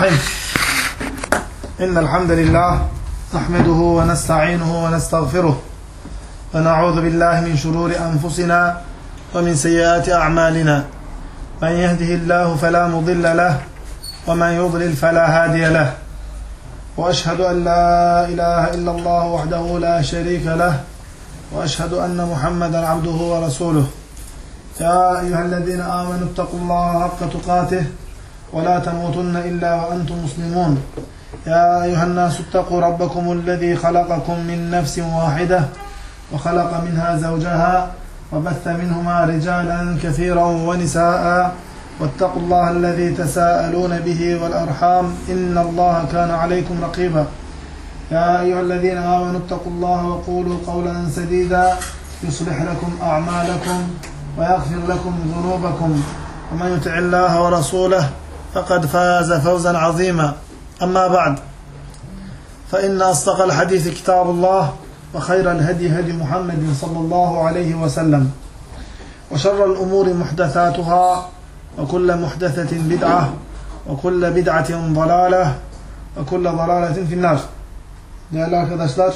إن الحمد لله نحمده ونستعينه ونستغفره ونعوذ بالله من شرور أنفسنا ومن سيئات أعمالنا من يهده الله فلا مضل له ومن يضلل فلا هادي له وأشهد أن لا إله إلا الله وحده لا شريك له وأشهد أن محمدا عبده ورسوله يا أيها الذين آمنوا اتقوا الله حق تقاته ولا تموتن إلا وأنتم مسلمون يا أيها الناس اتقوا ربكم الذي خلقكم من نفس واحدة وخلق منها زوجها وبث منهما رجالا كثيرا ونساء واتقوا الله الذي تساءلون به والأرحام إن الله كان عليكم رقيبا يا أيها الذين آمنوا اتقوا الله وقولوا قولا سديدا يصلح لكم أعمالكم ويغفر لكم ذنوبكم ومن يطع الله ورسوله فقد فاز فوزا عظيما أما بعد فإن أصدق الحديث كتاب الله وخير الهدي هدي محمد صلى الله عليه وسلم وشر الأمور محدثاتها وكل محدثة بدعة وكل بدعة ضلالة وكل ضلالة في النار. Değerli arkadaşlar,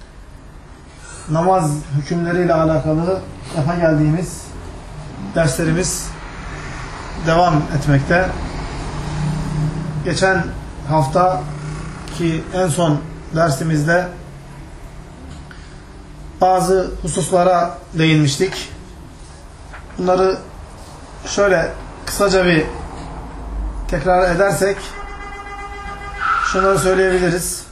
namaz hükümleriyle alakalı lafa geldiğimiz derslerimiz devam etmekte. Geçen hafta ki en son dersimizde bazı hususlara değinmiştik. Bunları şöyle kısaca bir tekrar edersek şunları söyleyebiliriz.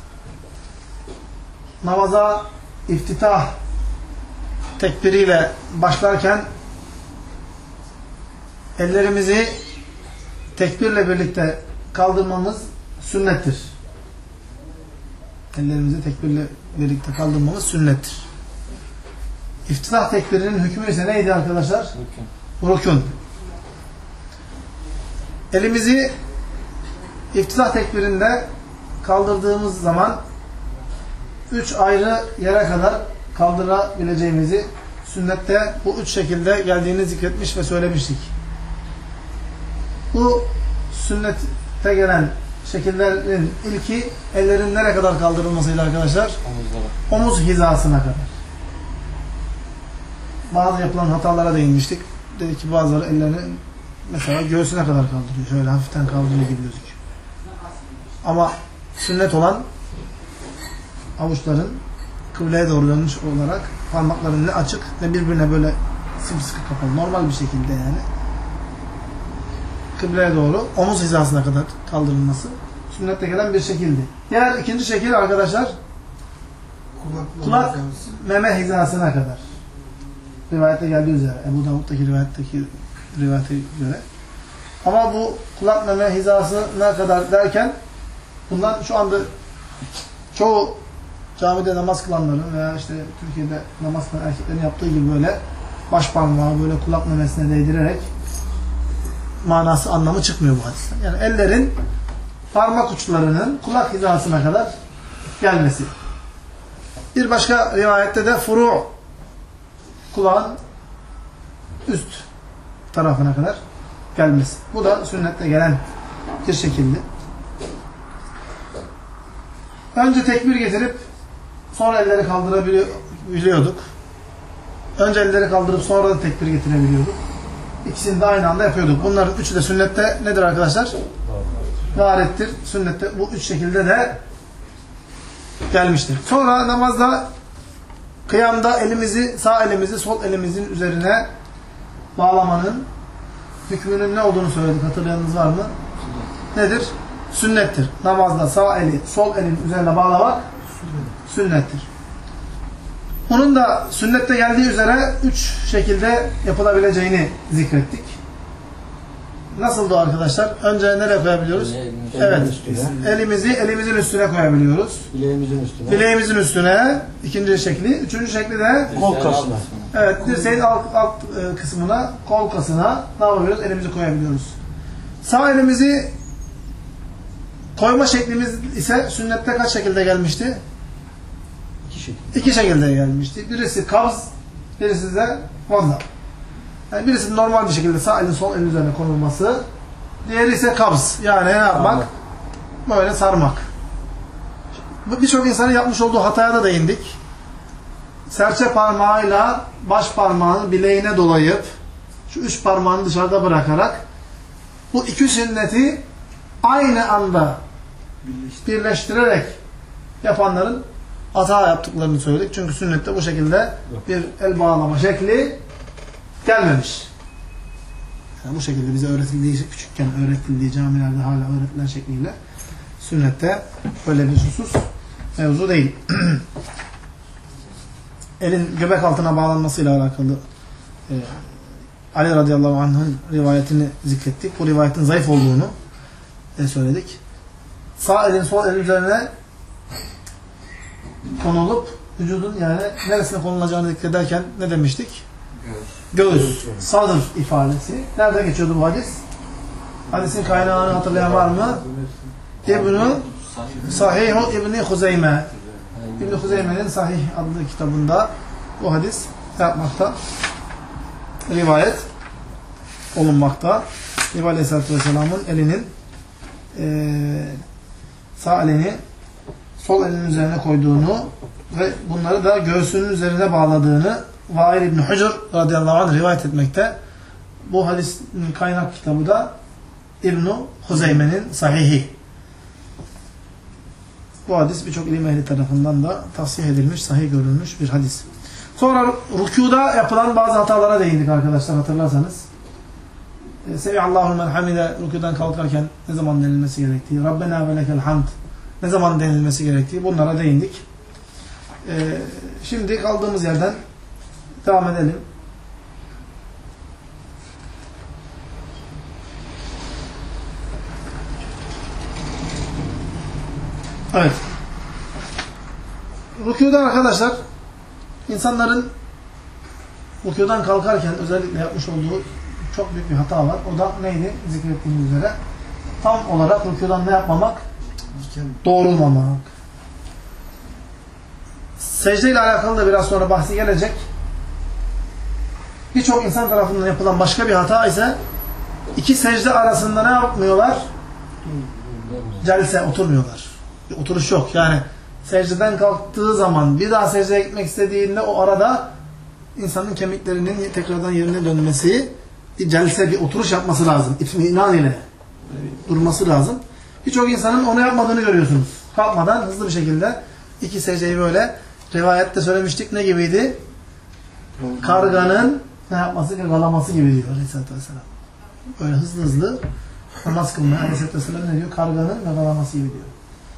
Namaza iftitah tekbiriyle başlarken ellerimizi tekbirle birlikte kaldırmamız sünnettir. Ellerimizi tekbirle birlikte kaldırmamız sünnettir. İftitah tekbirinin hükmü ise neydi arkadaşlar? Rukun. Elimizi iftitah tekbirinde kaldırdığımız zaman 3 ayrı yere kadar kaldırabileceğimizi sünnette bu 3 şekilde geldiğini zikretmiş ve söylemiştik. Bu sünnette gelen şekillerin ilki ellerin nereye kadar kaldırılmasıyla arkadaşlar? Omuz hizasına kadar. Bazı yapılan hatalara değinmiştik. Dedi ki bazıları ellerini mesela göğsüne kadar kaldırıyor. Şöyle hafiften kaldırıyor gibi gözüküyor. Ama sünnet olan avuçların kıbleye doğru dönmüş olarak parmakların ne açık ne birbirine böyle sımsıkı kapalı. Normal bir şekilde yani. Kıbleye doğru omuz hizasına kadar kaldırılması sünnette gelen bir şekildi. Diğer ikinci şekil arkadaşlar kulak meme hizasına kadar. Rivayette geldiği üzere. Ebu Davud'daki rivayete göre. Ama bu kulak meme hizasına kadar derken bundan şu anda çoğu camide namaz kılanların veya işte Türkiye'de namaz kılan erkeklerin yaptığı gibi böyle baş parmağı böyle kulak memesine değdirerek manası, anlamı çıkmıyor bu hadisten. Yani ellerin parmak uçlarının kulak hizasına kadar gelmesi. Bir başka rivayette de furu' kulağın üst tarafına kadar gelmesi. Bu da sünnette gelen bir şekilde. Önce tekbir getirip sonra elleri kaldırabiliyorduk. Önce elleri kaldırıp sonra da tekbir getirebiliyorduk. İkisini de aynı anda yapıyorduk. Bunların üçü de sünnette nedir arkadaşlar? Varettir. Sünnette bu üç şekilde de gelmiştir. Sonra namazda kıyamda elimizi, sağ elimizi sol elimizin üzerine bağlamanın hükmünün ne olduğunu söyledik. Hatırlayanınız var mı? Nedir? Sünnettir. Namazda sağ eli sol elin üzerine bağlamak sünnettir. Bunun da sünnette geldiği üzere 3 şekilde yapılabileceğini zikrettik. Nasıldı o arkadaşlar? Önce nereye koyabiliyoruz? Evet. Elimizi elimizin üstüne koyabiliyoruz. Bileğimizin üstüne. İkinci şekli. Üçüncü şekli de kol kasına. Evet. Dirseğin alt kısmına, kol kasına ne yapabiliyoruz? Elimizi koyabiliyoruz. Sağ elimizi koyma şeklimiz ise sünnette kaç şekilde gelmişti? İki şekilde gelmişti. Birisi kabz, birisi de vazda. Yani birisi normal bir şekilde sağ elin sol elin üzerine konulması. Diğeri ise kabz. Yani ne yapmak? böyle sarmak. Birçok insanın yapmış olduğu hataya da değindik. Serçe parmağıyla baş parmağını bileğine dolayıp şu 3 parmağını dışarıda bırakarak bu iki sünneti aynı anda birleştirerek yapanların hata yaptıklarını söyledik. Çünkü sünnette bu şekilde bir el bağlama şekli gelmemiş. Yani bu şekilde bize öğretildiği, küçükken öğretildiği, camilerde hala öğretilen şekliyle sünnette böyle bir husus mevzu değil. Elin göbek altına bağlanmasıyla alakalı Ali radıyallahu anh'ın rivayetini zikrettik. Bu rivayetin zayıf olduğunu söyledik. Sağ elin sol elin üzerine konulup vücudun yani neresine konulacağını zikrederken ne demiştik? Göğüs. Sadır ifadesi. Nerede geçiyordu bu hadis? Hadisin kaynağını hatırlayan var mı? Sahih İbn-i Huzeyme. İbn-i Huzeyme'nin Sahih adlı kitabında bu hadis yapmakta. Rivayet olunmakta. Nebi Aleyhisselatü Vesselam'ın elinin sağ elini sol elinin üzerine koyduğunu ve bunları da göğsünün üzerine bağladığını Vail İbn Hucr radıyallahu anh rivayet etmekte. Bu hadisin kaynak kitabı da İbn-i Huzeyme'nin Sahihi. Bu hadis birçok ilim ehli tarafından da tavsiye edilmiş, sahih görülmüş bir hadis. Sonra rükûda yapılan bazı hatalara değindik arkadaşlar, hatırlarsanız. Semihallahu men hamide rükûdan kalkarken ne zaman denilmesi gerektiği, Rabbena ve lekel hamd ne zaman denilmesi gerektiği, bunlara değindik. Şimdi kaldığımız yerden devam edelim. Evet. Rükûdan arkadaşlar, insanların rükûdan kalkarken özellikle yapmış olduğu çok büyük bir hata var. O da neydi? Zikrettiğimiz üzere. Tam olarak rükûdan ne yapmamak? Doğrulmamak. Secde ile alakalı da biraz sonra bahsi gelecek. Birçok insan tarafından yapılan başka bir hata ise iki secde arasında ne yapmıyorlar? Celse, oturmuyorlar. Bir oturuş yok. Yani secdeden kalktığı zaman bir daha secdeye gitmek istediğinde o arada insanın kemiklerinin tekrardan yerine dönmesi, bir celse, bir oturuş yapması lazım. İtminan ile durması lazım. Birçok insanın onu yapmadığını görüyorsunuz. Kalkmadan hızlı bir şekilde iki secdeyi böyle, rivayette söylemiştik, ne gibiydi? Karganın ne yapması, gagalaması gibi diyor Aleyhisselatü Vesselam. Böyle hızlı hızlı namaz kılmaya Aleyhisselatü Vesselam ne diyor? Karganın gagalaması gibi diyor.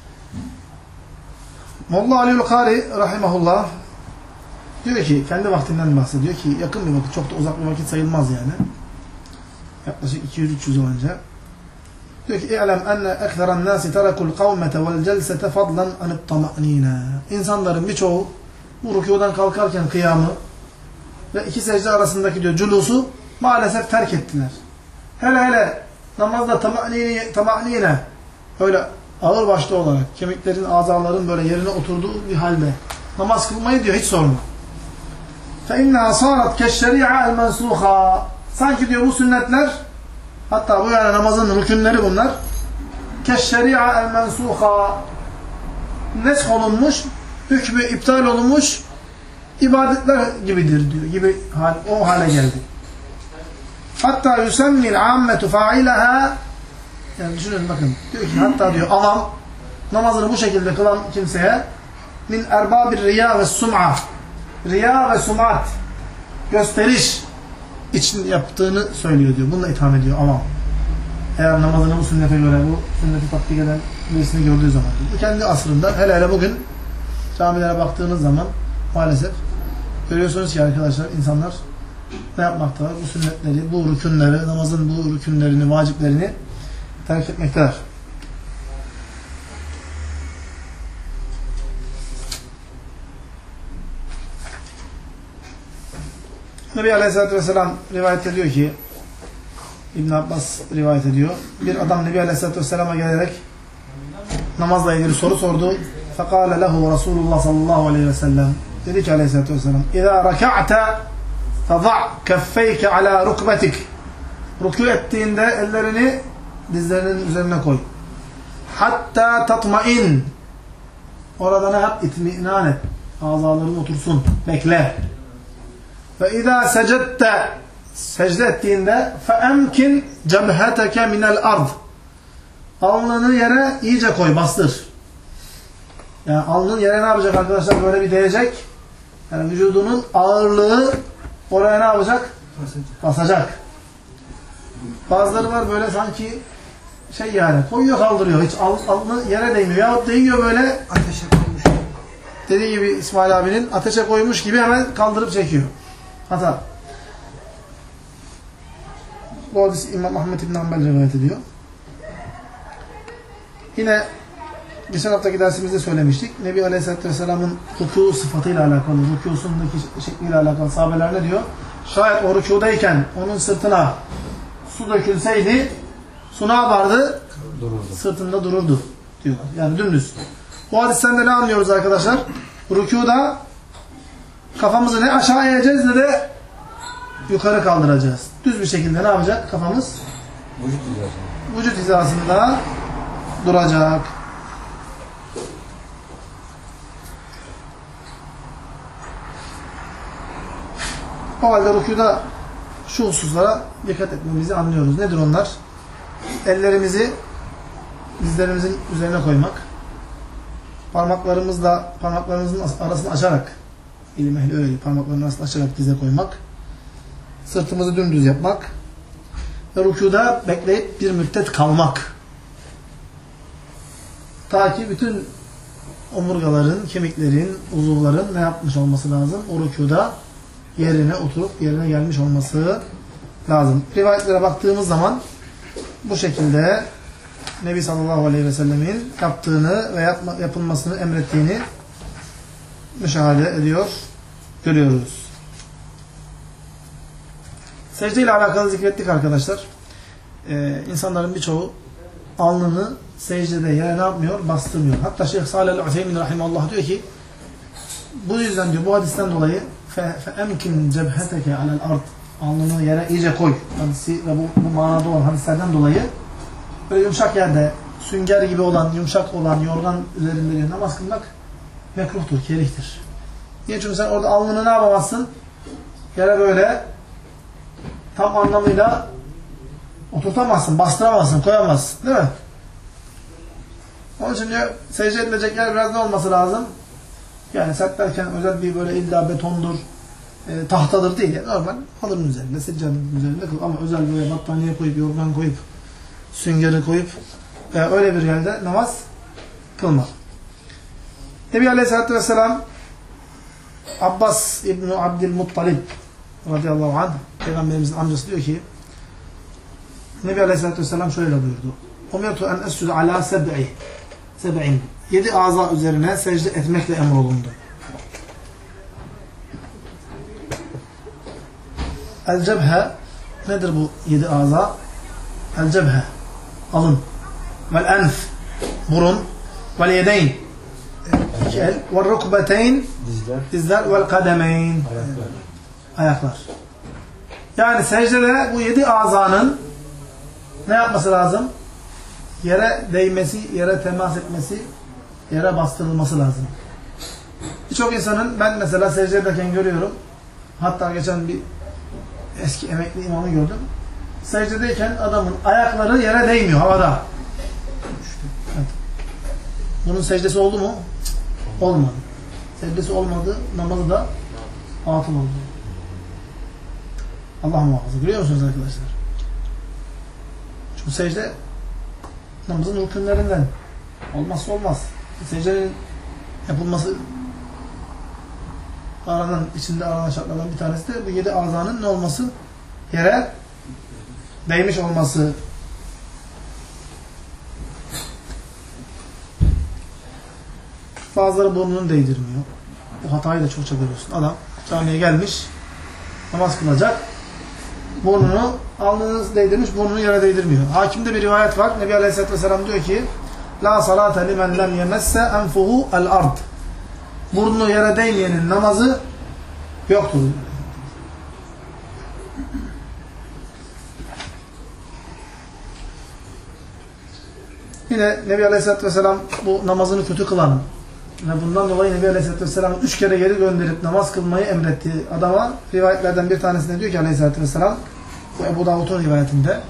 Molla Ali'l Kari rahimahullah diyor ki, kendi vaktinden bahsediyor ki, yakın bir vakit, çok da uzak bir vakit sayılmaz yani. Yaklaşık 200-300 yıl önce. Diyor ki, İ'lem enne ekseran nâsi terekul kavmete vel celsete fadlan anit tama'nîne. İnsanların birçoğu bu rükûdan kalkarken kıyamı ve iki secde arasındaki diyor culusu maalesef terk ettiler. Hele hele namazda tama'nîne öyle ağır başlı olarak kemiklerin, azaların böyle yerine oturduğu bir halde namaz kılmayı diyor hiç sorma. فَاِنَّهَا صَارَتْ كَشَّرِيعَ الْمَنْسُوخَا. Sanki diyor bu sünnetler, hatta bu yani namazın rükünleri bunlar, كَشَّرِيعَ الْمَنْسُوخَا, nesk olunmuş, hükmü iptal olunmuş ibadetler gibidir diyor. Gibi o hale geldi. Hatta يُسَمِّ الْعَامَّةُ فَاعِلَهَا. Yani düşünün bakın. Diyor ki hatta diyor avam namazını bu şekilde kılan kimseye min erbabir riya ve sum'a, riya ve sum'at, gösteriş için yaptığını söylüyor diyor. Bununla itham ediyor avam. Eğer namazını bu sünnete göre, bu sünneti tatbik eden birisini gördüğü zaman. Bu kendi asrında, hele hele bugün camilere baktığınız zaman maalesef görüyorsunuz ki arkadaşlar, insanlar ne yapmaktalar? Bu sünnetleri, bu rükünleri, namazın bu rükünlerini, vaciplerini terk etmektedir. Nebi Aleyhisselatü Vesselam rivayet ediyor ki, İbn Abbas rivayet ediyor. Bir adam Nebi Aleyhisselatü Vesselam'a gelerek namazla ilgili soru sordu. فَقَالَ لَهُ Resulullah sallallahu aleyhi ve sellem. Dedi ki Aleyhisselatü Vesselam, اِذَا رَكَعْتَ فَضَعْ كَفَّيْكَ عَلَى رُكْبَتِكَ. Rükû ettiğinde ellerini dizlerinin üzerine koy. hatta tatmain. Orada ne yap? İtminan et. Azaların otursun. Bekle. Ve izâ secedte, secde ettiğinde feemkin cebheteke minel ard. Alnını yere iyice koy, bastır. Yani alnın yere ne yapacak arkadaşlar? Böyle bir değecek. Yani vücudunun ağırlığı oraya ne yapacak? Basacak. Bazıları var böyle sanki şey yani koyuyor kaldırıyor. Hiç alnı yere değmiyor. Yahut değiyor böyle ateşe koymuş. Dediği gibi İsmail abinin ateşe koymuş gibi hemen kaldırıp çekiyor. Hata. Bu hadis İmam Ahmed İbn Hanbel rivayet ediyor. Yine geçen haftaki dersimizde söylemiştik. Nebi Aleyhisselatü Vesselam'ın rükû sıfatıyla alakalı, rükûsundaki şekliyle alakalı sahabeler ne diyor? Şayet o rükûdayken onun sırtına su dökülseydi su ne yapardı? Dururdu. Sırtında dururdu diyorlar. Yani dümdüz. Bu hadisten de ne anlıyoruz arkadaşlar? Rükûda kafamızı ne aşağı eğeceğiz ne de yukarı kaldıracağız. Düz bir şekilde ne yapacak kafamız? Vücut hizasında duracak. O halde rükûda şu hususlara dikkat etmemizi anlıyoruz. Nedir onlar? Ellerimizi dizlerimizin üzerine koymak. Parmaklarımızın arasını açarak, ilim ehli öyle parmaklarının arasını açarak dize koymak. Sırtımızı dümdüz yapmak. Ve rükûda bekleyip bir müddet kalmak. Ta ki bütün omurgaların, kemiklerin, uzuvların ne yapmış olması lazım? O rükûda yerine oturup yerine gelmiş olması lazım. Rivayetlere baktığımız zaman bu şekilde Nebi sallallahu aleyhi ve sellemin yaptığını ve yapılmasını emrettiğini müşahede ediyor, görüyoruz. Secde ile alakalı zikrettik arkadaşlar. İnsanların birçoğu alnını secdede yere ne yapmıyor? Bastırmıyor. Hatta Şeyh Salih el-Useymin rahimallah diyor ki bu yüzden diyor bu hadisten dolayı فَاَمْكِنْ جَبْهَتَكَ عَلَى الْاَرْضِ alnını yere iyice koy. Hadisi ve bu manada olan hadislerden dolayı böyle yumuşak yerde sünger gibi olan, yumuşak olan yorgan üzerinde namaz kılmak mekruhtur, kerihtir. Niye? Çünkü sen orada alnını ne yapamazsın? Yere böyle tam anlamıyla oturtamazsın, bastıramazsın, koyamazsın. Değil mi? Onun için diyor, secde edilecek yer biraz ne olması lazım? Yani sert derken özel bir böyle illa betondur, tahtadır değil. Yani normal halının üzerinde, seccadenin üzerinde kıl. Ama özel böyle battaniye koyup, yorgan koyup, süngeri koyup öyle bir yerde namaz kılma. Nebi Aleyhisselatü Vesselam Abbas İbni Abdülmuttalib radıyallahu anh Peygamberimizin amcası diyor ki Nebi Aleyhisselatü Vesselam şöyle buyurdu. Umirtu en escude ala seb'in 7 aza üzerine secde etmekle emrolundu. El-cebhe nedir bu 7 aza? El-cebhe alın. Vel-enf burun. Vel-yedeyn iki el. Vel-rukbeteyn dizler. Vel-kademeyn ayaklar. Yani secdede bu 7 azanın ne yapması lazım? Yere değmesi, yere temas etmesi, yere bastırılması lazım. Birçok insanın ben mesela secde ederken görüyorum. Hatta geçen bir eski emekli imamı gördüm. Secdedeyken adamın ayakları yere değmiyor havada. Evet. Bunun secdesi oldu mu? Olmadı. Secdesi olmadı, namazı da atıl oldu. Allah muhafaza. Görüyor musunuz arkadaşlar? Çünkü secde namazın rükünlerinden. Olmazsa olmaz. Secdenin yapılması içinde aranan şartlardan bir tanesi de bu 7 azanın ne olması? Yere değmiş olması. Bazıları burnunu değdirmiyor. Bu hatayı da çokça görüyorsun. Adam camiye gelmiş, namaz kılacak. Burnunu, alnını değdirmiş, burnunu yere değdirmiyor. Hakimde bir rivayet var. Nebi Aleyhisselatü Vesselam diyor ki La salate limen lem yemesse enfuhu el ard. Burnu yere değmeyenin namazı yoktur. Yine Nebi Aleyhisselatü Vesselam bu namazını kötü kılan ve bundan dolayı Nebi Aleyhisselatü Vesselam 3 kere geri gönderip namaz kılmayı emrettiği adama rivayetlerden bir tanesinde diyor ki Aleyhisselatü Vesselam, bu Ebu Davud'un rivayetinde,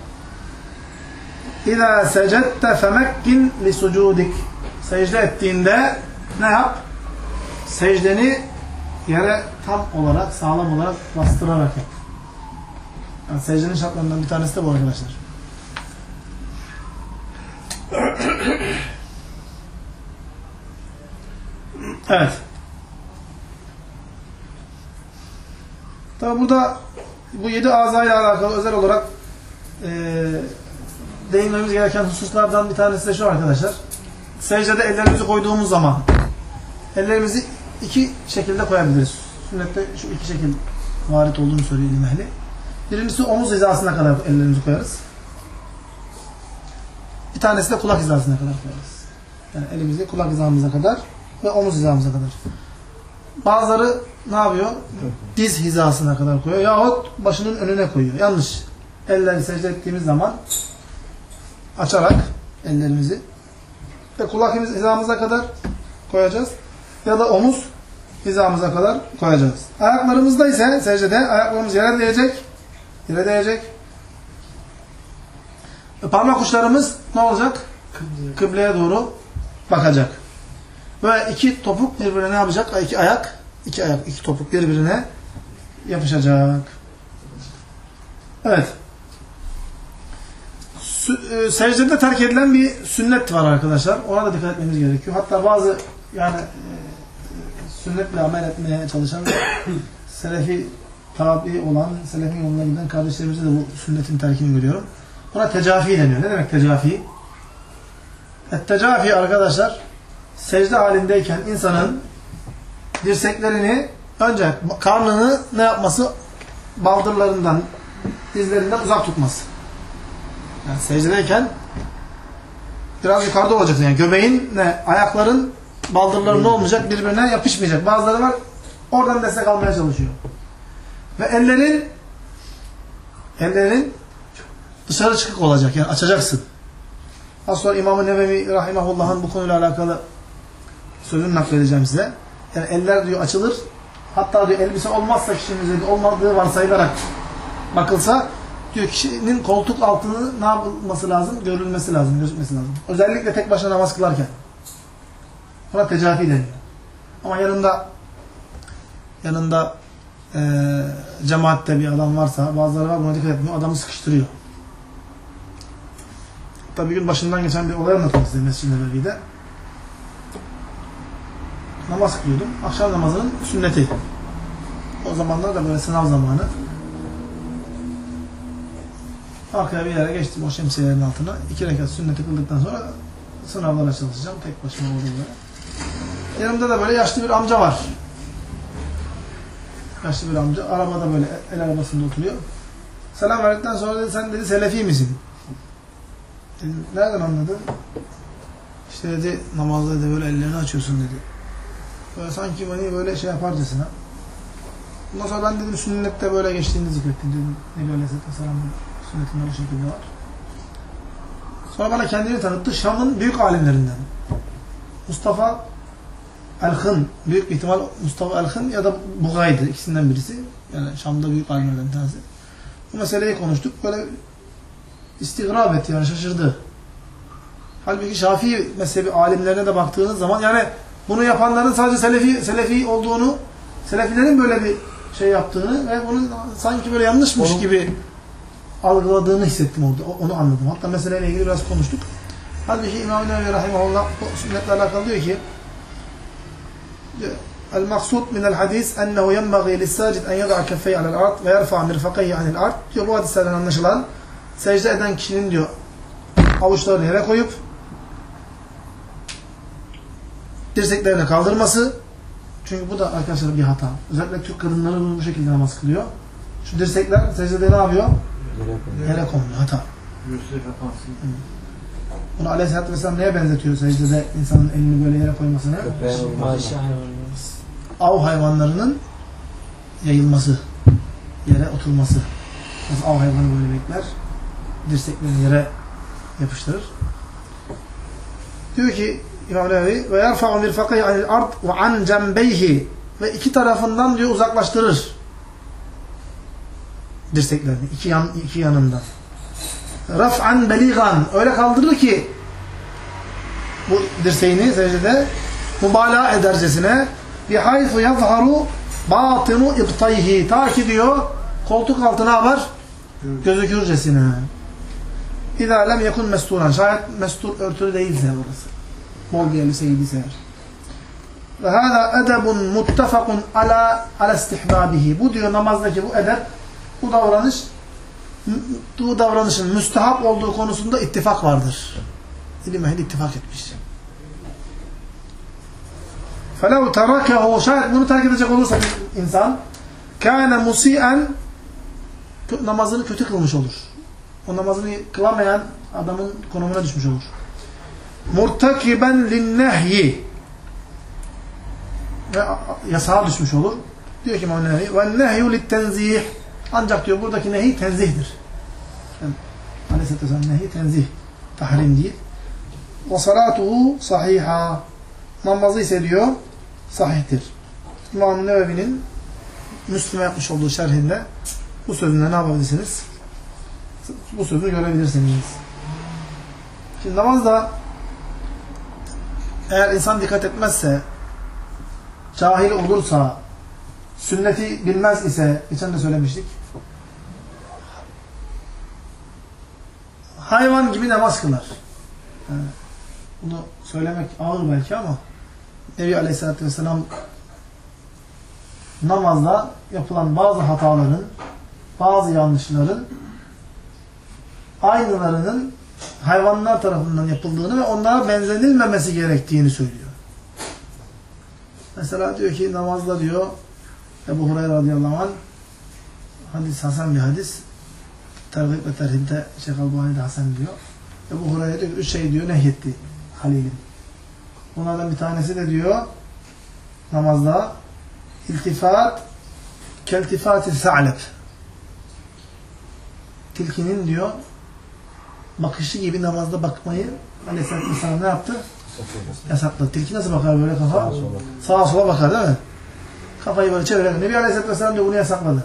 İzâ secette femekkin li sucudik. Secde ettiğinde ne yap? Secdeni yere tam olarak, sağlam olarak bastırarak yap. Yani secdenin şartlarından bir tanesi de bu arkadaşlar. Evet. Tabi burada bu 7 azayla alakalı özel olarak değinmemiz gereken hususlardan bir tanesi de şu arkadaşlar. Secdede ellerimizi koyduğumuz zaman ellerimizi 2 şekilde koyabiliriz. Sünnette şu 2 şekil varit olduğunu söylüyor ilim ehli. Birincisi omuz hizasına kadar ellerimizi koyarız. Bir tanesi de kulak hizasına kadar koyarız. Yani elimizi kulak hizamıza kadar ve omuz hizamıza kadar. Bazıları ne yapıyor? Diz hizasına kadar koyuyor. Yahut başının önüne koyuyor. Yanlış. Elleri secde ettiğimiz zaman açarak ellerimizi ve kulak hizamıza kadar koyacağız. Ya da omuz hizamıza kadar koyacağız. Ayaklarımızda ise secdede ayaklarımız yere değecek. Yere değecek. Parmak uçlarımız ne olacak? Kıbleye doğru bakacak. Böyle 2 topuk birbirine ne yapacak? 2 topuk birbirine yapışacak. Evet. Secdede terk edilen bir sünnet var arkadaşlar. Ona da dikkat etmemiz gerekiyor. Hatta bazı sünnetle amel etmeye çalışan selefi tabi olan, selefin yoluna giden kardeşlerimizde de bu sünnetin terkini görüyorum. Buna tecafi deniyor. Ne demek tecafi? Tecafi arkadaşlar, secde halindeyken insanın dirseklerini, önce karnını ne yapması? Baldırlarından, dizlerinden uzak tutması. Yani secdedeyken biraz yukarıda olacaksın. Yani göbeğin ayakların, baldırların ne olmayacak? Birbirine yapışmayacak. Bazıları var, oradan destek almaya çalışıyor. Ve ellerin dışarı çıkık olacak. Yani açacaksın. Az sonra İmam-ı Nevevi Rahimahullah'ın bu konuyla alakalı sözünü nakledeceğim size. Yani eller diyor açılır. Hatta diyor elbise olmazsa kişinin üzerinde olmadığı varsayılarak bakılsa diyor kişinin koltuk altını ne yapılması lazım? Görülmesi lazım, gözükmesi lazım. Özellikle tek başına namaz kılarken. Buna tecafi deniyor. Ama yanında cemaatte bir adam varsa, bazıları var buna dikkat etmiyor, adamı sıkıştırıyor. Tabi bir gün başından geçen bir olay anlatayım size Mescid-i Nebevi'de. Namaz kılıyordum. Akşam namazının sünneti. O zamanlar da böyle sınav zamanı. Arkaya bir yere geçtim o şemsiyelerin altına. 2 rekat sünneti kıldıktan sonra sınavlara çalışacağım. Tek başıma orada. Yanımda da böyle yaşlı bir amca var. Yaşlı bir amca. Arabada böyle el arabasında oturuyor. Selam verdikten sonra dedi, sen dedi selefi misin? Dedim, nereden anladın? İşte dedi, namazda dedi, böyle ellerini açıyorsun dedi. Böyle sanki beni böyle şey yaparcasına. Ondan sonra ben dedim, sünnette böyle geçtiğini zikrettim dedim. Nebi Aleyhisselatü Vesselam'ın sünnetinde bu şekilde var. Sonra bana kendini tanıttı. Şam'ın büyük alimlerinden. Mustafa el-Hın. Büyük bir ihtimal Mustafa el-Hın ya da Bugay'dı. İkisinden birisi. Yani Şam'da büyük alimlerden bir tanesi. Bu meseleyi konuştuk. Böyle istigrab etti, yani şaşırdı. Halbuki Şafii mezhebi alimlerine de baktığınız zaman yani bunu yapanların sadece selefi olduğunu, selefilerin böyle bir şey yaptığını ve bunu sanki böyle yanlışmış gibi algıladığını hissettim orada. Onu anladım. Hatta meseleyle ilgili biraz konuştuk. Halbuki İmam-ı Nevevi Rahimahullah bu sünnetle alakalı diyor ki el-maksud minel hadis ennehu yenbagî lissâcid en yed'a keffeyhi alel ard ve yerfa mirfakayhi anil ard diyor. Bu hadislerden anlaşılan secde eden kişinin diyor avuçlarını yere koyup dirseklerini kaldırması. Çünkü bu da arkadaşlar bir hata. Özellikle Türk kadınları bunu bu şekilde namaz kılıyor. Şu dirsekler secdede ne yapıyor? Yere konmuyor. Hata. Bunu Aleyhisselatü Vesselam neye benzetiyor secdede insanın elini böyle yere koymasını? Av hayvanlarının yayılması, yere oturması. Mesela av hayvanı böyle bekler, dirseklerini yere yapıştırır. Diyor ki İmam Nevevi ve yerfa'u mirfaqayhi anil ard ve an cembeyhi ve iki tarafından diyor uzaklaştırır dirseklerini iki yanından. Raf'an beligan öyle kaldırır ki bu dirseğini secdede mübalağa edercesine bihaythu yazharu batinu ibtayhi ta ki diyor koltuk altı ne var? Gözükürcesine. İzâ lem yekun mesturan şayet mestur örtülü değilse burası. Bol bir elbise giyse eğer. Ve hâzâ edebun muttefakun ala istihbâbihi. Bu diyor namazdaki bu edep, bu davranışın müstehap olduğu konusunda ittifak vardır. İlim ehli ittifak etmiş. فَلَوْ تَرَكَهُ şayet bunu terk edecek olursa bir insan كَانَ مُسِيئًا namazını kötü kılmış olur. O namazını kılamayan adamın konumuna düşmüş olur. مُرْتَكِبًا لِلنَّهْيِ ve yasağa düşmüş olur. Diyor ki İmam Nevevi وَالنَّهْيُ لِلْتَنْزِيهِ ancak diyor buradaki nehi tenzihdir. Yani, Aleyhisselatü Vesselam nehi tenzih. Tahrim değil. وَصَلَاتُهُ صَحِيحًا namazı ise diyor sahihtir. İmam Nevevi'nin Müslim'e yapmış olduğu şerhinde bu sözünde ne yapabilirsiniz? Bu sözü görebilirsiniz. Şimdi namazda eğer insan dikkat etmezse, cahil olursa, sünneti bilmez ise, geçen de söylemiştik, hayvan gibi namaz kılar. Yani bunu söylemek ağır belki ama Nebi Aleyhisselatü Vesselam namazda yapılan bazı hataların, bazı yanlışların aynılarının hayvanlar tarafından yapıldığını ve onlara benzenilmemesi gerektiğini söylüyor. Mesela diyor ki namazda diyor Ebu Hureyre radıyallahu anh hadis hasen bir hadis Tergib ve Terhib'de Şeyh Albani'de hasen diyor. Ebu Hureyre diyor 3 şey diyor nehyetti Halil'in. Bunlardan bir tanesi de diyor namazda iltifat keltifati sa'leb tilkinin diyor bakışı gibi namazda bakmayı Aleyhisselatü Vesselam ne yaptı? Yasakladı. Tilki nasıl bakar böyle kafa? Sağa sola bakar değil mi? Kafayı böyle çevirir. Nebi Aleyhisselatü Vesselam diyor bunu yasakladı.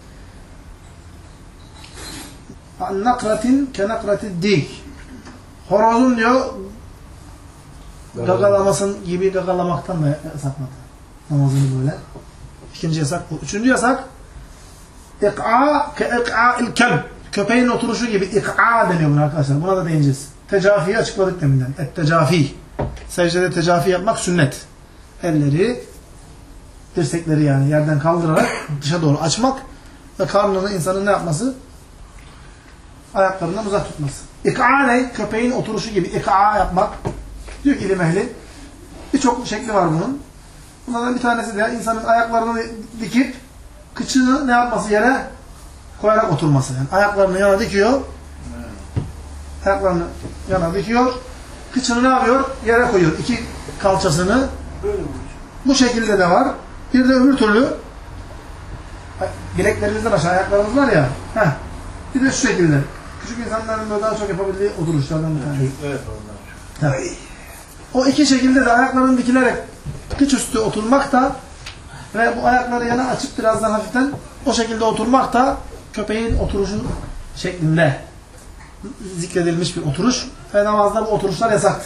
Nakratin ke nakrati dik. Horozun diyor gagalamasın gibi gagalamaktan da yasakladı. Namazını böyle. İkinci yasak bu. Üçüncü yasak ik'a ke ik'a'il kelb. Köpeğin oturuşu gibi ik'a deniyor buna arkadaşlar. Buna da değineceğiz. Tecafiyi açıkladık deminden. Et-tecafi. Secdede tecafi yapmak sünnet. Elleri, dirsekleri yani yerden kaldırarak dışa doğru açmak ve karnını insanın ne yapması? Ayaklarından uzak tutması. İk'a ne? Köpeğin oturuşu gibi ik'a yapmak. Diyor ki ilim ehli. Birçok şekli var bunun. Bunlardan bir tanesi de insanın ayaklarını dikip kıçını ne yapması yere koyarak oturması. Yani ayaklarını yana dikiyor. Ayaklarını yana dikiyor. Kıçını ne yapıyor? Yere koyuyor. İki kalçasını. Bu şekilde de var. Bir de öbür türlü bileklerimizden aşağı ayaklarımız var ya. Bir de şu şekilde. Küçük insanların böyle daha çok yapabildiği oturuşlardan bir tanesi. Evet, onlar. O iki şekilde de ayaklarının dikilerek kıç üstü oturmak da ve bu ayakları yana açıp birazdan hafiften o şekilde oturmak da köpeğin oturuşu şeklinde zikredilmiş bir oturuş ve namazda bu oturuşlar yasaktır.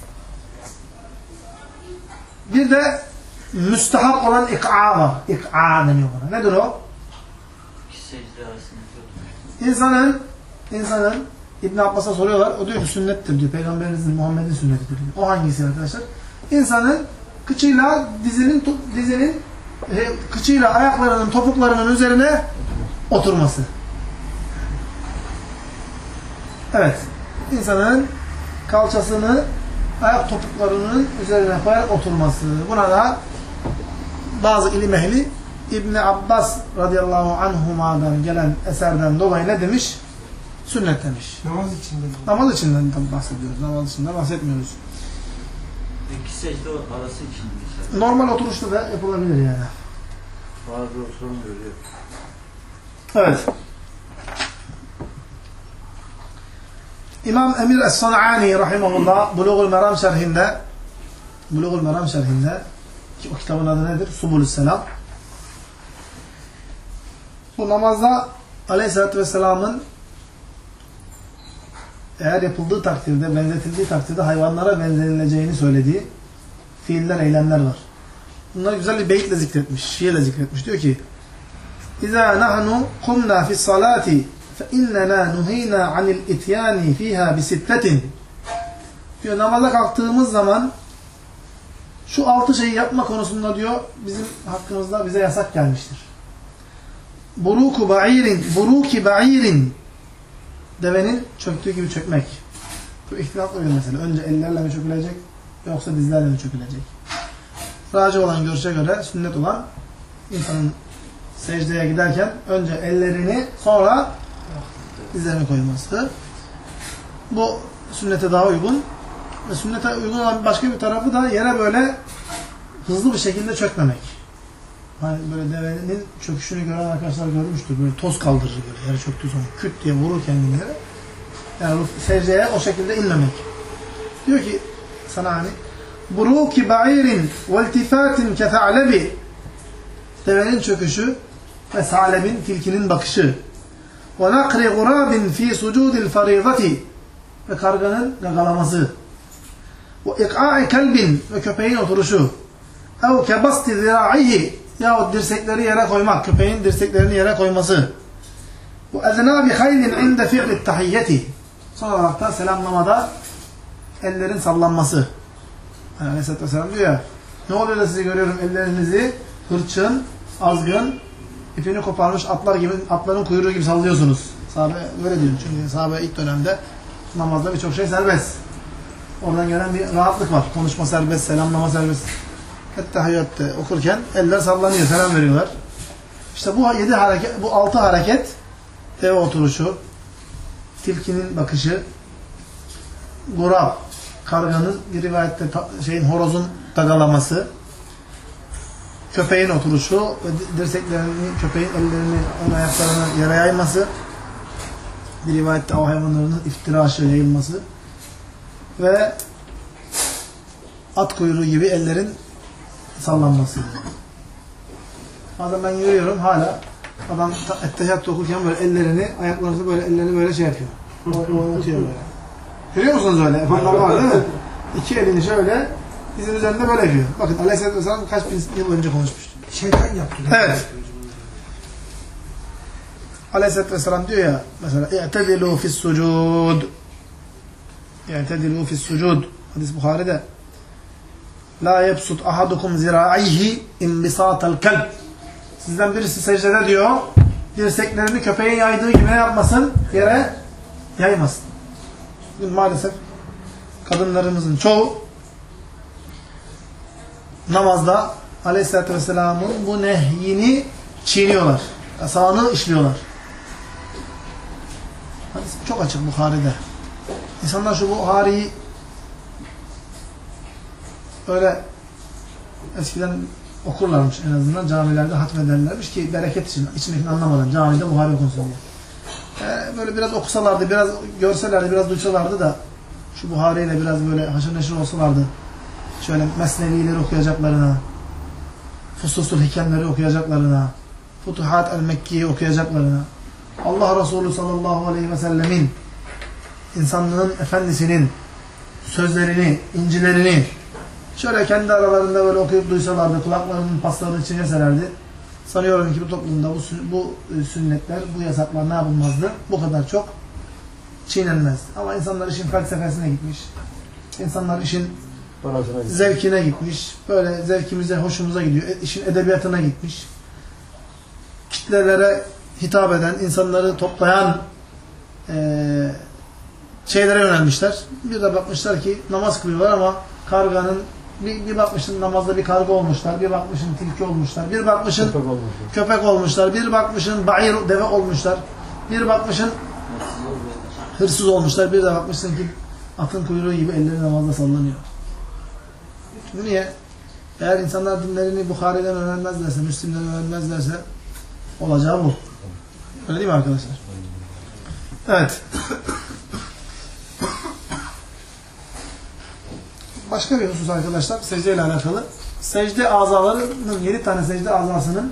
Bir de müstehap olan ik'a var. İk'a deniyor buna. Nedir o? İnsanın İbn Abbas'a soruyorlar. O diyor ki sünnettir diyor. Peygamberimizin Muhammed'in sünnetidir diyor. O hangisi arkadaşlar? İnsanın kıçıyla dizinin kıçıyla ayaklarının topuklarının üzerine oturması. Evet. İnsanın kalçasını ayak topuklarının üzerine koyarak oturması. Buna da bazı ilim ehli İbn Abbas radıyallahu anhuma'dan gelen eserden dolayı ne demiş? Sünnet demiş. Namaz içinden. Namaz içinden bahsediyoruz. Namaz içinden bahsetmiyoruz. İki secde arası için. Normal oturuşta da yapılabilir yani. Bazı oturum görüyor. Evet. İmam Emir Es-San'ani rahimahullah Buluğul Meram şerhinde ki o kitabın adı nedir? Subulüsselam. Bu namazda Aleyhisselatü Vesselam'ın eğer yapıldığı takdirde, benzetildiği takdirde hayvanlara benzenileceğini söylediği fiiller, eylemler var. Bunları güzel bir beyitle zikretmiş, şiirle zikretmiş. Diyor ki İzâ nahnu kumnâ fissalâti فَاِنَّنَا نُهِينَا عَنِ الْاِتْيَانِ ف۪يهَا بِسِتَّةٍ diyor, namaza kalktığımız zaman şu 6 şeyi yapma konusunda diyor bizim hakkımızda bize yasak gelmiştir. Buruki ba'irin devenin çöktüğü gibi çökmek. Bu ihtilaflı bir mesele. Önce ellerle mi çökülecek yoksa dizlerle mi çökülecek? Racih olan görüşe göre sünnet olan insanın secdeye giderken önce ellerini sonra dizlerini koyması. Bu sünnete daha uygun. Ve sünnete uygun olan başka bir tarafı da yere böyle hızlı bir şekilde çökmemek. Hani böyle devenin çöküşünü gören arkadaşlar görmüştür. Böyle toz kaldırır böyle yere çöktüğü zaman. Küt diye vurur kendini yere. Yani secdeye o şekilde inmemek. Diyor ki sana hani buruki ba'irin ve iltifatin kefa'lebi devenin çöküşü ve salebin, tilkinin bakışı ve nakri gurabin fi sucudil faridati ve karganın gagalaması ve ik'a'i kalbin ve köpeğin oturuşu ev kebasti zira'ihi yahut dirsekleri yere koymak, köpeğin dirseklerini yere koyması ve eznabi haylin inde fi'lit tahiyyeti son olarak da selamlamada ellerin sallanması. Yani Aleyhisselatü Vesselam diyor ya, ne oluyor da sizi görüyorum ellerinizi hırçın, azgın, ipini koparmış atlar gibi, atların kuyruğu gibi sallıyorsunuz. Sahabe böyle diyor. Çünkü sahabe ilk dönemde namazda birçok şey serbest. Oradan gelen bir rahatlık var. Konuşma serbest, selamlama serbest. Ettehiyyatte okurken eller sallanıyor, selam veriyorlar. İşte bu 7 hareket, bu 6 hareket, deve oturuşu, tilkinin bakışı, gurab, karganın bir rivayette horozun tagalaması, köpeğin oturuşu ve dirseklerini, köpeğin ellerini, ön ayaklarını yere yayması, bir rivayette o hayvanların iftiraşı, yayılması ve at kuyruğu gibi ellerin sallanması. Bazen ben yürüyorum hala adam ettehiyyat okurken böyle ellerini, ayaklarını böyle ellerini böyle şey yapıyor. Oynatıyor böyle. Görüyor musunuz öyle? Yapanlar var değil mi? İki elini şöyle dizin üzerinde böyle yapıyor. Bakın Aleyhisselatü Vesselam kaç bin yıl önce konuşmuştu. Şeytan yaptı. Evet. Aleyhisselatü Vesselam diyor ya mesela اِعْتَدِلُوا فِي السُّجُودِ اِعْتَدِلُوا فِي السُّجُودِ hadis Buhari'de لَا يَبْسُطْ أَحَدُكُمْ زِرَاعَيْهِ اِنْبِسَاطَ الْكَلْبِ sizden birisi secdede diyor dirseklerini köpeğin yaydığı gibi ne yapmasın? Yere yaymasın. Bugün maalesef kadınlarımızın çoğu namazda Aleyhisselatü Vesselam'ın bu nehyini çiğniyorlar. Yasağını işliyorlar. Hadis çok açık Buhari'de. İnsanlar şu Buhari'yi öyle eskiden okurlarmış en azından. Camilerde hatmederlermiş ki bereket için, içindekini anlamadan camide Buhari okunsun diye. Böyle biraz okusalardı, biraz görselerdi, biraz duysalardı da şu Buhari ile biraz böyle haşır neşir olsalardı. Şöyle mesnevileri okuyacaklarına, Fususul Hikemleri okuyacaklarına, Futuhat el-Mekki'yi okuyacaklarına, Allah Resulü sallallahu aleyhi ve sellemin, insanlığın efendisinin sözlerini, incilerini şöyle kendi aralarında böyle okuyup duysalardı, kulaklarının paslarını çiğneselerdi, sanıyorum ki bu toplumda bu sünnetler, bu yasaklar ne yapılmazdı? Bu kadar çok çiğnenmezdi. Ama insanlar işin felsefesine gitmiş. İnsanlar işin zevkine gitmiş. Böyle zevkimize, hoşumuza gidiyor. İşin edebiyatına gitmiş. Kitlelere hitap eden, insanları toplayan şeylere yönelmişler. Bir de bakmışlar ki namaz kılıyorlar ama karganın bir bakmışsın namazda bir karga olmuşlar, bir bakmışsın tilki olmuşlar, bir bakmışsın köpek olmuşlar, bir bakmışsın ba'ir deve olmuşlar, bir bakmışsın hırsız olmuşlar, bir de bakmışsın ki atın kuyruğu gibi elleri namazda sallanıyor. Niye? Eğer insanlar dinlerini Bukhari'den öğrenmezlerse, Müslim'den öğrenmezlerse olacağı bu. Öyle değil mi arkadaşlar? Evet. başka bir husus arkadaşlar secde ile alakalı. Secde azalarının 7 tane secde azasının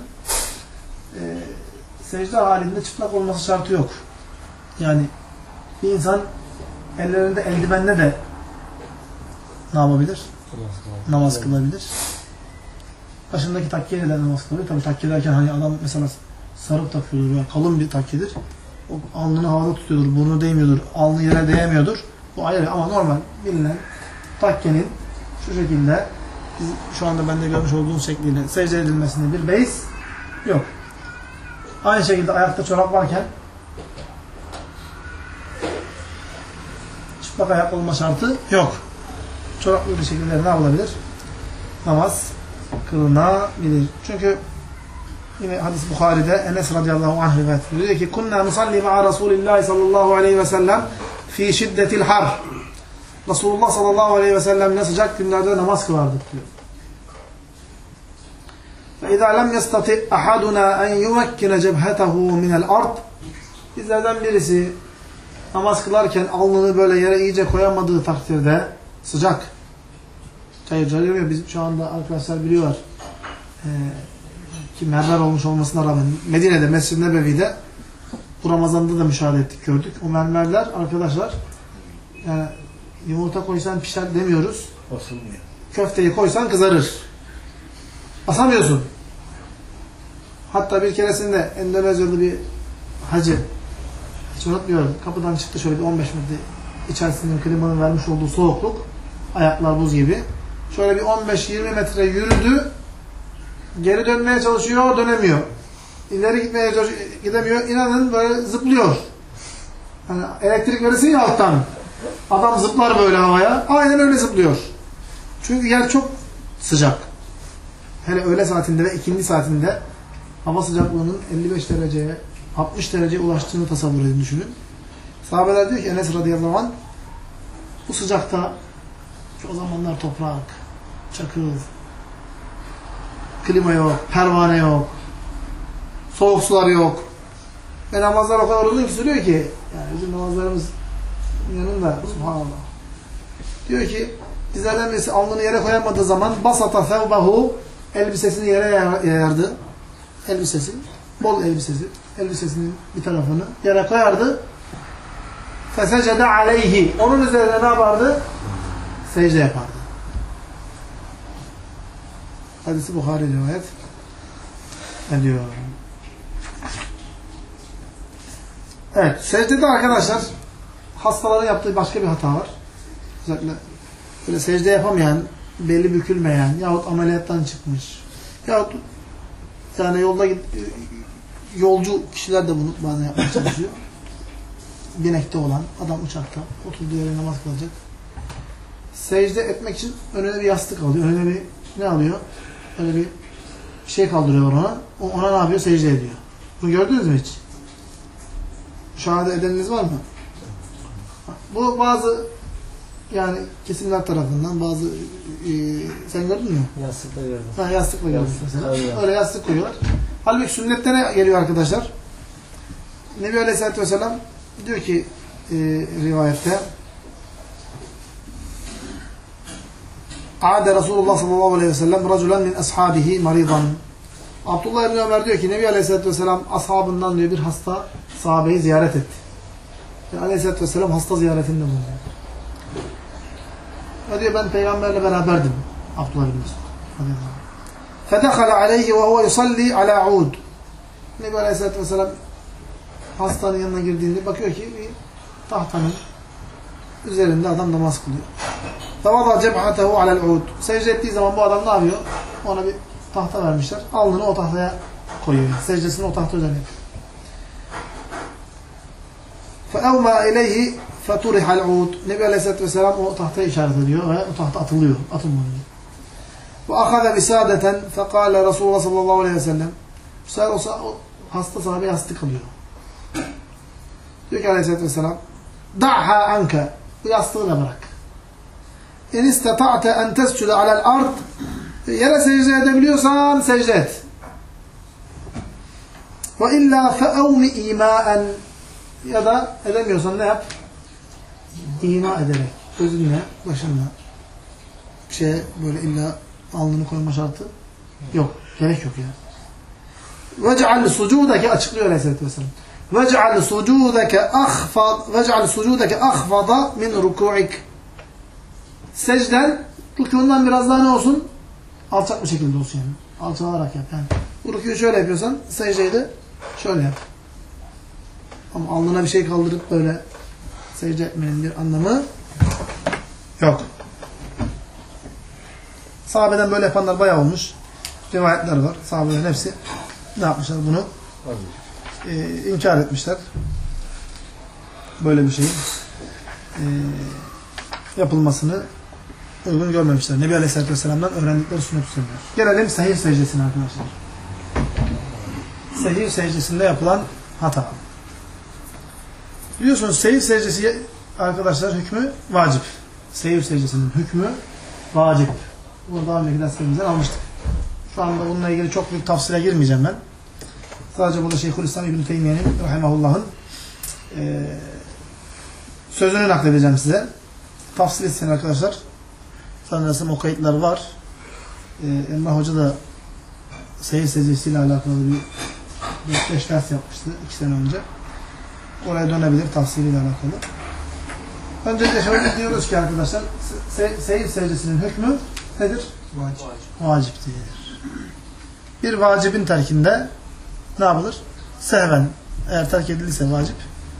secde halinde çıplak olması şartı yok. Yani bir insan ellerinde eldivenle de ne yapabilir? Namaz kılabilir. Başındaki takkiyeyle de namaz kılabilir. Tabi takkiye derken hani adam mesela sarık takıyordur veya kalın bir takkiyedir. O alnını havada tutuyordur, burnu değmiyordur, alnı yere değemiyordur. Bu ayrı ama normal bilinen takkenin şu şekilde şu anda bende görmüş olduğunuz şekliyle secde edilmesinde bir beis yok. Aynı şekilde ayakta çorap varken çıplak ayak olma şartı yok. Çoraplı bir şekilde ne yapılabilir? Namaz kılınabilir. Çünkü yine hadis Bukhari'de Enes radıyallahu anh rivayet ediyor. Diyor ki kunna nusalli ma'a Resulillah sallallahu aleyhi ve sellem fi şiddetil har. Resulullah sallallahu aleyhi ve sellem'le sıcak günlerde namaz kılardık diyor. Ve izâ lem yestati' ahaduna en yumekkine cebhetehu minel ard. Bizlerden birisi namaz kılarken alnını böyle yere iyice koyamadığı takdirde sıcak. Cayır biz şu anda arkadaşlar biliyorlar. Ki mermer olmuş olmasına rağmen Medine'de, Mescid-i Nebevi'de bu Ramazan'da da müşahede ettik, gördük. O mermerler arkadaşlar yani yumurta koysan pişer demiyoruz. Basılmıyor. Köfteyi koysan kızarır. Basamıyorsun. Hatta bir keresinde Endonezyalı bir hacı, hiç unutmuyorum, kapıdan çıktı şöyle bir 15 metre içerisinde klimanın vermiş olduğu soğukluk, ayaklar buz gibi. Şöyle bir 15-20 metre yürüdü. Geri dönmeye çalışıyor, dönemiyor. İleri gitmeye gidemiyor. İnanın böyle zıplıyor. Yani elektrik verirsin ya alttan. Adam zıplar böyle havaya. Aynen öyle zıplıyor. Çünkü yer çok sıcak. Hele öğle saatinde ve ikindi saatinde hava sıcaklığının 55 dereceye, 60 dereceye ulaştığını tasavvur edin, düşünün. Sahabeler diyor ki Enes radıyallahu anh bu sıcakta o zamanlar toprak, çakıl, klima yok, pervane yok, soğuk sular yok. Ve namazlar o kadar uzun ki sürüyor ki yani bizim namazlarımız yanında subhanallah. Diyor ki bizlerden birisi alnını yere koyamadığı zaman basata thevbahu elbisesini yere yayardı. Elbisesi, bol elbisesi, elbisesinin bir tarafını yere koyardı. Fesecede aleyhi. Onun üzerine ne yapardı? Secde yapardı. Hadisi Bukhari rivayet ediyor. Evet, secdede arkadaşlar hastaların yaptığı başka bir hata var. Özellikle böyle secde yapamayan, beli bükülmeyen yahut ameliyattan çıkmış yahut yani yolcu kişiler de bunu bazen yapmaya çalışıyor. Binekte olan adam uçakta oturduğu yere namaz kılacak. Secde etmek için önüne bir yastık alıyor. Önüne bir ne alıyor? Öyle bir şey kaldırıyor ona. Ona ne yapıyor? Secde ediyor. Bunu gördünüz mü hiç? Müşahede edeniniz var mı? Bu bazı yani kesimler tarafından bazı sen gördün mü? Yastıkla gördüm. Ha, yastıkla gördüm mesela. Öyle yastık koyuyorlar. Halbuki sünnette ne geliyor arkadaşlar? Nebi Aleyhisselatü Vesselam diyor ki rivayette A'de Resulullah sallallahu aleyhi ve sellem raculen min ashabihi maridan. Abdullah İbni Ömer diyor ki Nebi Aleyhisselatü Vesselam ashabından diyor bir hasta sahabeyi ziyaret etti. Yani Aleyhisselatü Vesselam hasta ziyaretinde bulunuyor. O diyor ben peygamberle beraberdim. Abdullah İbni Ömer. فَدَخَلَ عَلَيْهِ وَهُوَ يُصَلِّي عَلَى عُودٍ. Nebi Aleyhisselatü Vesselam hastanın yanına girdiğinde bakıyor ki bir tahtanın üzerinde adam namaz kılıyor. فَوَضَى جَبْحَتَهُ عَلَى الْعُودِ. Secde ettiği zaman bu adam ne yapıyor? Ona bir tahta vermişler. Alnını o tahtaya koyuyor. Secdesini o tahta üzerine yapıyor. فَاَوْمَا اِلَيْهِ فَتُرِحَ الْعُودِ. Nebi Aleyhisselatü Vesselam o tahtaya işaret ediyor ve o tahta atılıyor. Atılmıyor. وَاَخَذَ بِسَادَةً فَقَالَ Resulullah sallallahu aleyhi ve sellem. Bu sefer o hasta sahabe yastık alıyor. Diyor ki Aleyhisselatü Vesselam دَعْهَا عَنْكَ. Bu yastığı da bırak. اِنْ اِسْتَطَعْتَ اَنْ تَسْجُدَ عَلَى الْاَرْضِ. Yere secde edebiliyorsan secde et. وَاِلَّا فَاَوْمِ اِيمَاءً. Ya da edemiyorsan ne yap? İma ederek. Gözünle, başınla. şeye böyle illa alnını koyma şartı yok. Gerek yok yani. وَجْعَلْ سُجُودَكَ açıklıyor Aleyhisselatü Vesselam. وَجْعَلْ سُجُودَكَ أَخْفَضَ مِنْ رُكُوعِكَ secden rükûndan biraz daha ne olsun? Alçak bir şekilde olsun yani. Alçalarak yap yani. Bu rükûyu şöyle yapıyorsan secdeyi de şöyle yap. Ama alnına bir şey kaldırıp böyle secde etmenin bir anlamı yok. Sahabeden böyle yapanlar bayağı olmuş. Rivayetler var. Sahabelerin hepsi ne yapmışlar bunu? İnkar etmişler. Böyle bir şeyin yapılmasını uygun görmemişler. Nebi Aleyhisselatü Vesselam'dan öğrendikleri sünnet üzerine. Gelelim sehir secdesine arkadaşlar. Sehir secdesinde yapılan hata. Biliyorsunuz sehir secdesi arkadaşlar hükmü vacip. Sehir secdesinin hükmü vacip. Bunu daha önceki derslerimizden almıştık. Şu anda bununla ilgili çok büyük tafsile girmeyeceğim ben. Sadece burada Şeyhülislam İbn-i Teymiye'nin rahimahullah'ın sözünü nakledeceğim size. Tafsil etsin arkadaşlar. Sanırsam o kayıtlar var. Emrah Hoca da sehir secdesiyle alakalı bir 5 ders yapmıştı 2 sene önce. Oraya dönebilir tafsiliyle alakalı. Öncelikle şöyle diyoruz ki arkadaşlar sehir secdesinin hükmü nedir? Vaciptir. Bir vacibin terkinde ne yapılır? Sehven. Eğer terk edilirse vacip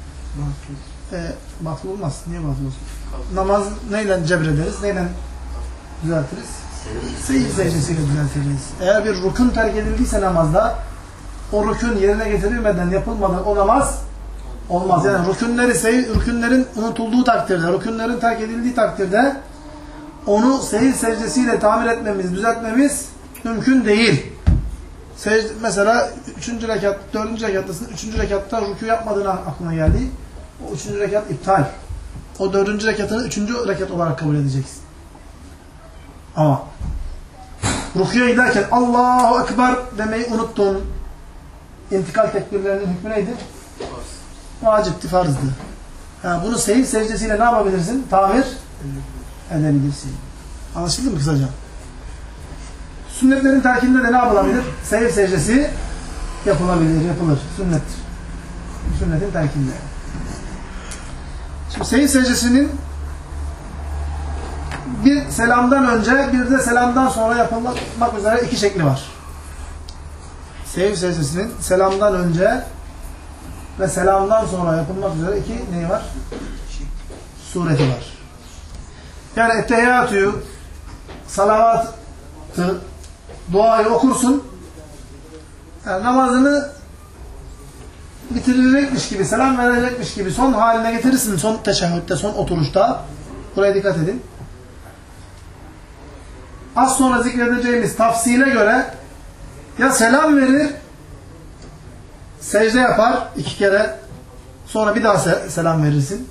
batıl olmaz. Niye batıl olsun? Namaz neyle cebrederiz? Neyle düzeltiriz? Sehir secdesiyle düzeltiriz. Eğer bir rukun terk edildiyse namazda o rukun yerine getirilmeden yapılmadan o namaz olmaz. Yani rükünlerin unutulduğu takdirde, rükünlerin terk edildiği takdirde onu sehir secdesiyle tamir etmemiz, düzeltmemiz mümkün değil. Mesela 3. rekat, 4. rekattasın. 3. rekatta rükû yapmadığına aklına geldi. O 3. rekat iptal. O 4. rekatını 3. rekat olarak kabul edeceksin. Ama rükûya giderken Allahu Ekber demeyi unuttun. İntikal tekbirlerinin hükmü neydi? Vacipti, farzdı. Yani bunu sehir secdesiyle ne yapabilirsin? Tamir edebilirsin. Anlaşıldı mı kısaca? Sünnetlerin terkinde de ne yapılabilir? Sehir secdesi yapılabilir, yapılır. Sünnettir. Sünnetin terkinde. Şimdi sehir secdesinin bir selamdan önce, bir de selamdan sonra yapılmak üzere 2 şekli var. Sehir secdesinin selamdan önce ve selamdan sonra yapılmak üzere 2 neyi var? Sureti var. Yani ettehiyyatü, salavatı, duayı okursun. Yani namazını bitirecekmiş gibi, selam verecekmiş gibi son haline getirirsin. Son teşehhütte, son oturuşta. Buraya dikkat edin. Az sonra zikredeceğimiz tafsile göre ya selam verir, secde yapar 2 kere, sonra bir daha selam verirsin.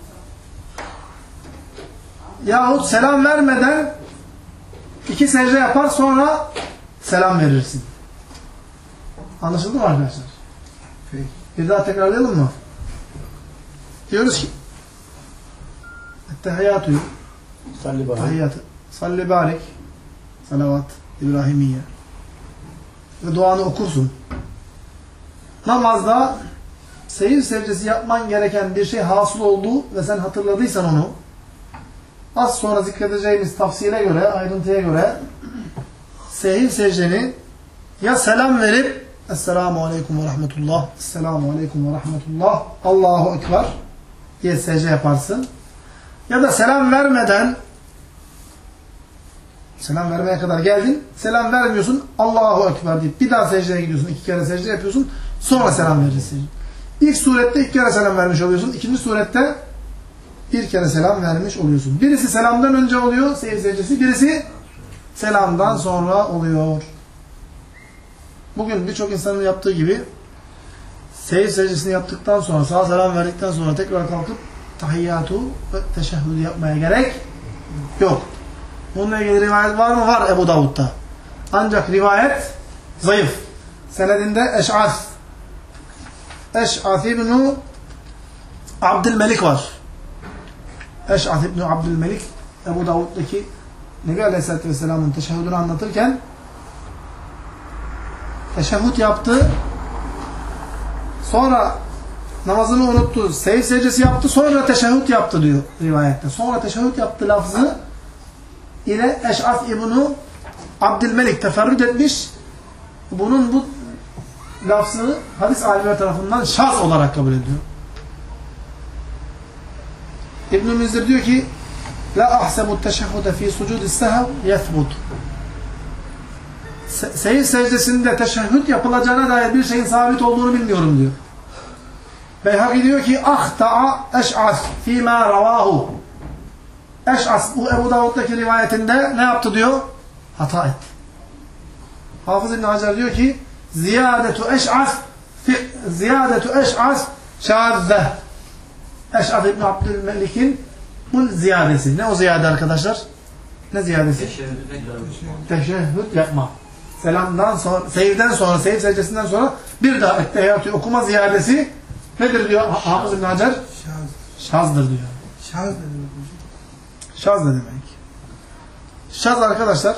Yahut selam vermeden 2 secde yapar, sonra selam verirsin. Anlaşıldı mı arkadaşlar? Peki. Bir daha tekrarlayalım mı? Diyoruz ki ettehiyyatü salli barik salavat İbrahimiye ve duanı okursun. Namazda sehir secdesi yapman gereken bir şey hasıl oldu ve sen hatırladıysan onu, az sonra zikredeceğimiz tafsile göre, ayrıntıya göre sehir secdeni ya selam verip Esselamu Aleyküm ve Rahmetullah, Esselamu Aleyküm ve Rahmetullah, Allahu Ekber diye secde yaparsın. Ya da selam vermeden, selam vermeye kadar geldin, selam vermiyorsun, Allahu Ekber deyip bir daha secdeye gidiyorsun, 2 kere secde yapıyorsun, sonra selam verirsin. İlk surette 2 kere selam vermiş oluyorsun, ikinci surette 1 kere selam vermiş oluyorsun. Birisi selamdan önce oluyor, sehir secdesi, birisi selamdan sonra oluyor. Bugün birçok insanın yaptığı gibi sehir secdesini yaptıktan sonra, sağa selam verdikten sonra tekrar kalkıp tahiyyatu ve teşehhüdü yapmaya gerek yok. Bununla ilgili rivayet var mı? Var Ebu Davud'da. Ancak rivayet zayıf. Senedinde Eş'ath ibn Abdülmelik var. Eş'ath ibn Abdülmelik Ebu Davud'daki Nebi Aleyhisselatü Vesselam'ın teşehhüdünü anlatırken teşehhüd yaptı, sonra namazını unuttu, secde secdesi yaptı, sonra teşehhüd yaptı diyor rivayette. Sonra teşehhüd yaptı lafzı ile Eş'af İbn-i Abdülmelik teferrüt etmiş. Bunun bu lafzı hadis alimleri tarafından şaz olarak kabul ediyor. İbn-i Müzir diyor ki La ahsebu teşehhude fi sucudis sehav yethbut. Secde secdesinde teşehhüd yapılacağına dair bir şeyin sabit olduğunu bilmiyorum diyor. Beyhaki diyor ki ahta'a Eş'as fîmâ ravâhu. Eş'as bu Ebu Davud'daki rivayetinde ne yaptı diyor? Hata etti. Hafız İbn Hacer diyor ki ziyadetu Eş'as şâzze. Eş'as İbn Abdülmelik'in bu ziyadesi. Ne o ziyade arkadaşlar? Ne ziyadesi? Teşehhüd yapma. Selamdan sonra, secdeden sonra, secde secdesinden sonra bir daha ettehiyyatü okuma ziyadesi nedir diyor Hafız İbn Hacer? Şazdır diyor. Şaz ne demek? Şaz ne demek? Şaz arkadaşlar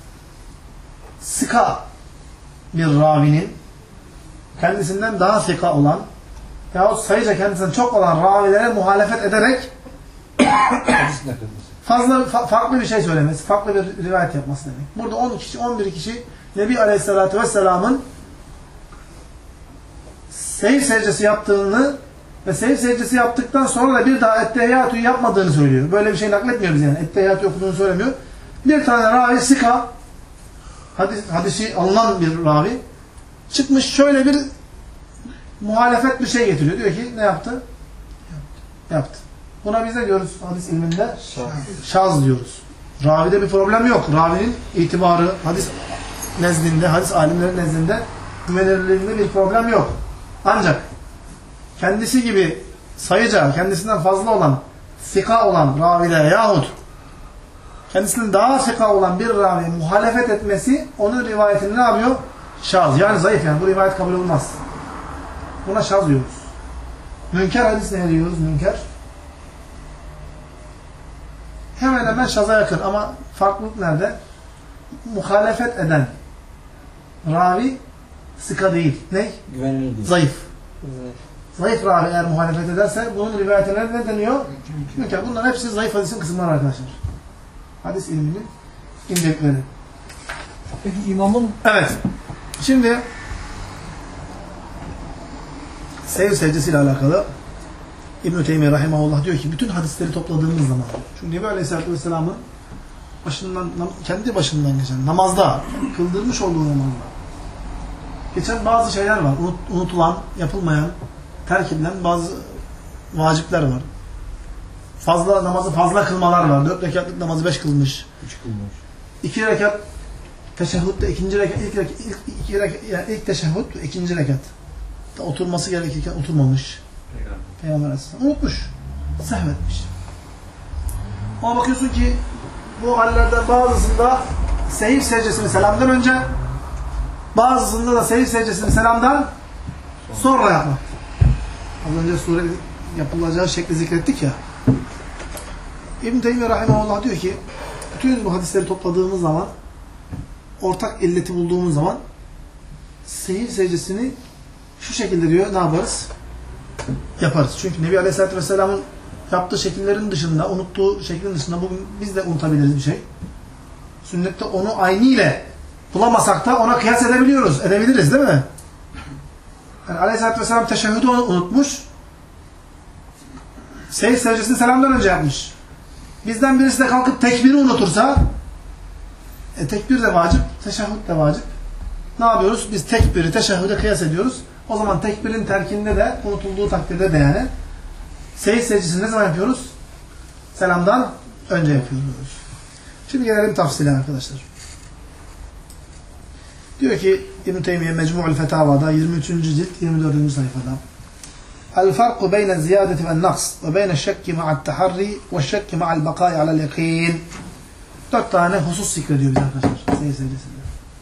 sika bir ravinin kendisinden daha sika olan yahut sayıca kendisinden çok olan ravilere muhalefet ederek farklı bir şey söylemesi, farklı bir rivayet yapması demek. Burada 10 kişi, 11 kişi Nebi Aleyhisselatü Vesselam'ın secde secdesi yaptığını ve secde secdesi yaptıktan sonra da bir daha ettehiyyatü yapmadığını söylüyor. Böyle bir şey nakletmiyor bize yani. Ettehiyyatü okuduğunu söylemiyor. Bir tane ravi sika, hadisi alınan bir ravi çıkmış şöyle bir muhalefet bir şey getiriyor. Diyor ki ne yaptı? Yaptı. Buna biz ne diyoruz hadis ilminde? Şaz diyoruz. Ravide bir problem yok. Ravinin itibarı hadis nezdinde, hadis alimlerin nezdinde güvenilirliğinde bir problem yok. Ancak kendisi gibi sayıca, kendisinden fazla olan, sika olan ravide yahut kendisinden daha sika olan bir ravi muhalefet etmesi onun rivayetini ne yapıyor? Şaz. Yani zayıf yani. Bu rivayet kabul olmaz. Buna şaz diyoruz. Münker hadis ne diyoruz? Münker. Hemen hemen şaza yakın ama farklılık nerede? Muhalefet eden ravi sıka değil. Ne? Güvenilir değil. Zayıf. Evet. Zayıf ravi eğer muhalefet ederse bunun rivayetine ne deniyor? Münker. Bunların hepsi zayıf hadisin kısımları arkadaşlar. Hadis ilminin incelikleri. Peki imamın Evet. Şimdi secde secdesiyle alakalı İbn-i Teymiye Rahimahullah diyor ki bütün hadisleri topladığımız zaman çünkü Nebi Aleyhisselatü Vesselam'ın kendi başından geçen namazda, kıldırmış olduğu namazda geçen bazı şeyler var. Unutulan, yapılmayan, terk edilen bazı vacipler var. Namazı fazla kılmalar var. 4 rekatlık namazı 5 kılmış. 3 kılmış. 2 rekat teşehhütte, ilk teşehhüd, ikinci rekat. Oturması gerekirken oturmamış. Peygamber Aleyhisselam unutmuş. Sehvetmiş. Ama bakıyorsun ki bu hallerden bazısında secde secdesini selamdan önce, bazısında da secde secdesini selamdan sonra yapmak. Az önce sure yapılacağı şekli zikrettik ya. İbn-i Teymiye Rahimahullah diyor ki bütün bu hadisleri topladığımız zaman ortak illeti bulduğumuz zaman secde secdesini şu şekilde diyor ne yaparız? Yaparız. Çünkü Nebi Aleyhisselatü Vesselam'ın yaptığı şekillerin dışında, unuttuğu şeklin dışında bugün biz de unutabiliriz bir şey. Sünnette onu aynı ile bulamasak da ona kıyas edebiliriz değil mi? Yani Aleyhisselatü Vesselam teşehhüdü unutmuş. Secde secdesini selamdan önce yapmış. Bizden birisi de kalkıp tekbiri unutursa tekbir de vacip, teşehhüd de vacip. Ne yapıyoruz? Biz tekbiri, teşehhüde kıyas ediyoruz. O zaman tekbirin terkinde de, unutulduğu takdirde de yani secde secdesini ne zaman yapıyoruz? Selamdan önce yapıyoruz. Şimdi gelelim tafsile arkadaşlar. Diyor ki İbn-i Teymiye Mecmu'ul Fetava'da 23. cilt 24. sayfada El-farku beyne ziyadeti ve naqs ve beyne şekki ma'at taharri ve şekki ma'al bakâi alel yakîn. 4 tane husus zikrediyor bize arkadaşlar secde secdesinde.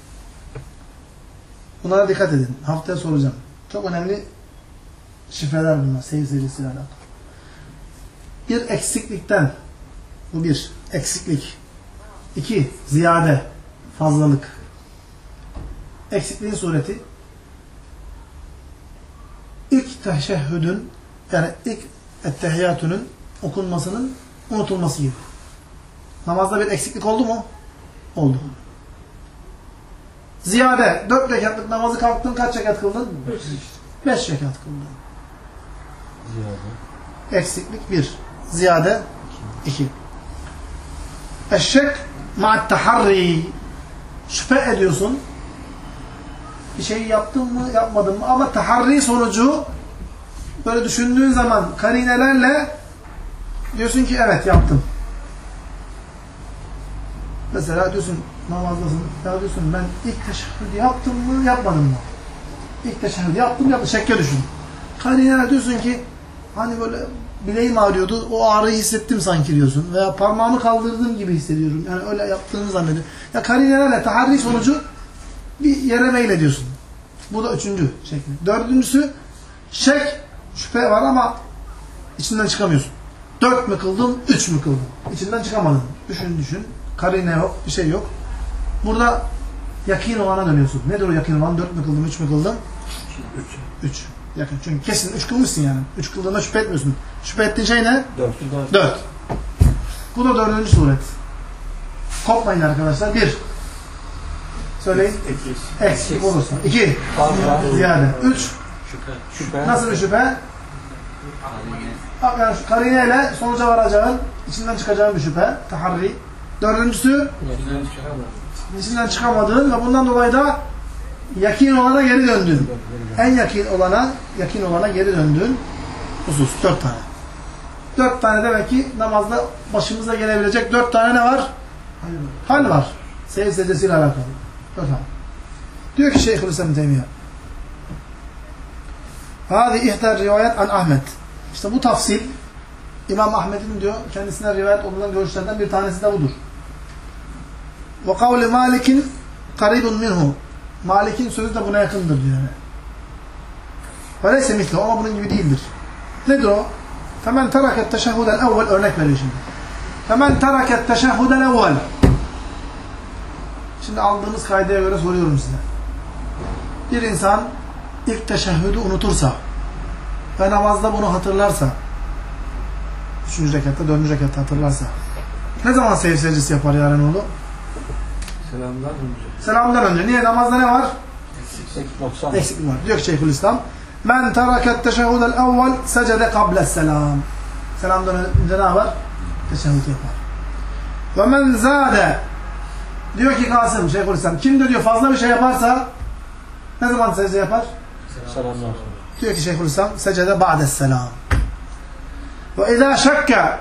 Bunlara dikkat edin. Haftaya soracağım. Çok önemli şifreler bunlar. Secde secdesiyle alakalı. Bir eksiklikten, bu bir eksiklik. 2. Ziyade, fazlalık. Eksikliğin sureti ilk teşehhüdün, yani ilk ettehiyyatünün okunmasının unutulması gibi. Namazda bir eksiklik oldu mu? Oldu. Ziyade, 4 rekatlık namazı kalktın, kaç rekat kıldın? 5 rekat kıldın. Ziyade. Eksiklik 1. Ziyade 2. Eşşek ma'at taharri. Şüphe ediyorsun. Bir şeyi yaptın mı, yapmadın mı? Ama taharri sonucu böyle düşündüğün zaman karinelerle diyorsun ki evet yaptım. Mesela diyorsun namazdasın. Ya diyorsun ben ilk teşehhüdü yaptım mı, yapmadım mı? İlk teşehhüdü yaptım, şekke düşün. Karineler diyorsun ki hani böyle bileğim ağrıyordu, o ağrıyı hissettim sanki diyorsun. Veya parmağımı kaldırdığım gibi hissediyorum. Yani öyle yaptığını zannediyorum. Ya karinelerle taharri sonucu bir yere meylediyorsun. Bu da 3. şekli. 4. şek, şüphe var ama içinden çıkamıyorsun. 4 mü kıldım, 3 mü kıldım? İçinden çıkamadın. Düşün. Karine yok, bir şey yok. Burada yakin olana dönüyorsun. Nedir o yakin olan? 4 mü kıldım, 3 mü kıldım? 3. Yakın. Çünkü kesin 3 kılmışsın yani. 3 kıldığında şüphe etmiyorsun. Şüphe ettiğin şey ne? 4. Bu da 4. suret. Kopmayın arkadaşlar. 1. Söyleyin. Eksik olursa. 2. Ziyade. 3. Şüphe. Nasıl bir şüphe? Yani karineyle sonuca varacağın, içinden çıkacağın bir şüphe. Taharri. 4. içinden çıkamadığın ve bundan dolayı da yakin olana geri döndün. En yakin olana geri döndüğün husus. 4 tane. 4 tane demek ki namazda başımıza gelebilecek 4 tane ne var? Hal var. Secde secdesiyle alakalı. 4 tane. Diyor ki Şeyhülislam Teymiye. Hâzi ihtar rivayet an Ahmet. İşte bu tafsil İmam Ahmet'in diyor kendisine rivayet olunan görüşlerden bir tanesi de budur. Ve kavli Malik'in karibun minhu. Malik'in sözü de buna yakındır diyor. Ve neyse misli ama bunun gibi değildir. Nedir o? Femen teraket teşehhudel evvel, örnek veriyor şimdi. Femen teraket teşehhudel evvel. Şimdi aldığımız kaydaya göre soruyorum size. Bir insan ilk teşehhüdü unutursa ve namazda bunu hatırlarsa, 3. rekatta, 4. rekatta hatırlarsa, ne zaman secde secdesi yapar yarın oğlu? Selamdan önce. Niye? Namazda ne var? Eksiklik var. Diyor ki Şeyhülislam, men teraket teşehhudel evvel secde kables selam. Selamdan önce ne var? Teşehhüd yapar. Ve men zade, diyor ki Kasım, Şeyhülislam, kim diyor fazla bir şey yaparsa ne zaman secde yapar? Selamlar. Diyor ki Şeyhülislam, secde ba'des selam. Ve izâ şekke,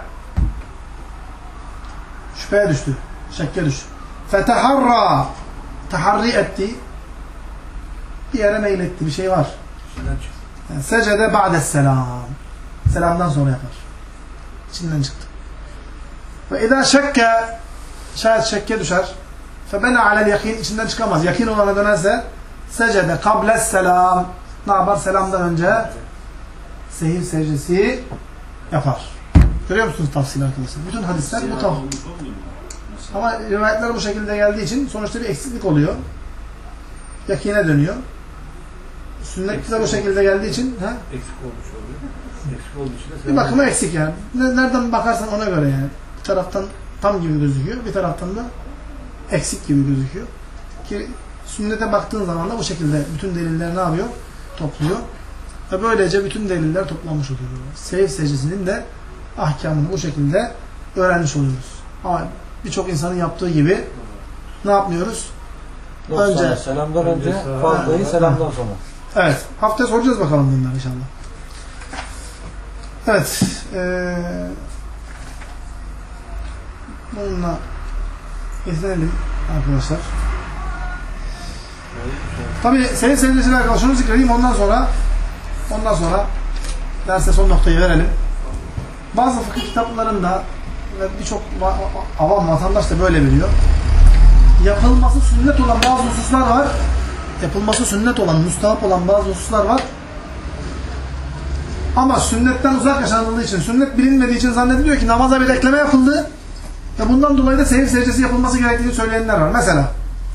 şüpheye düştü, şekke düştü. Feteharra, taharri etti, bir yere meyletti, bir şey var. Yani secde ba'des selam. Selamdan sonra yapar. İçinden çıktı. Ve izâ şekke, şayet şekke düşer. Febena alel yakin, içinden çıkamaz. Yakin olana dönerse secde kables selam. Ne yapar? Selamdan önce sehiv secdesi yapar. Görüyor musunuz tafsil arkadaşlar? Bütün hadisler bu tafsil. Ama rivayetler bu şekilde geldiği için sonuçta bir eksiklik oluyor. Yakine dönüyor. Sünnet de bu şekilde geldiği için Eksik olmuş oluyor. Eksik olduğu için de bir bakıma eksik yani. Nereden bakarsan ona göre yani. Bir taraftan tam gibi gözüküyor, bir taraftan da eksik gibi gözüküyor. Ki sünnete baktığın zaman da bu şekilde bütün deliller ne yapıyor? Topluyor. Ve böylece bütün deliller toplanmış oluyor. Sehiv secdesinin de ahkamını bu şekilde öğrenmiş oluyoruz. Ama birçok insanın yaptığı gibi ne yapmıyoruz? Önce Selamdan önce, fazlayı selamdan sonra. evet. Haftaya soracağız bakalım bunlar inşallah. Evet. Bununla yetinelim arkadaşlar. Tabii senin sevgilisiyle alakalı şunu zikredeyim ondan sonra derste son noktayı verelim. Bazı fıkıh kitaplarında ve birçok avam vatandaş da böyle biliyor. Yapılması sünnet olan bazı hususlar var. Yapılması sünnet olan, müstahap olan bazı hususlar var. Ama sünnetten uzak yaşanıldığı için, sünnet bilinmediği için zannediliyor ki namaza bir ekleme yapıldı Ve bundan dolayı da seyir secdesi yapılması gerektiğini söyleyenler var. Mesela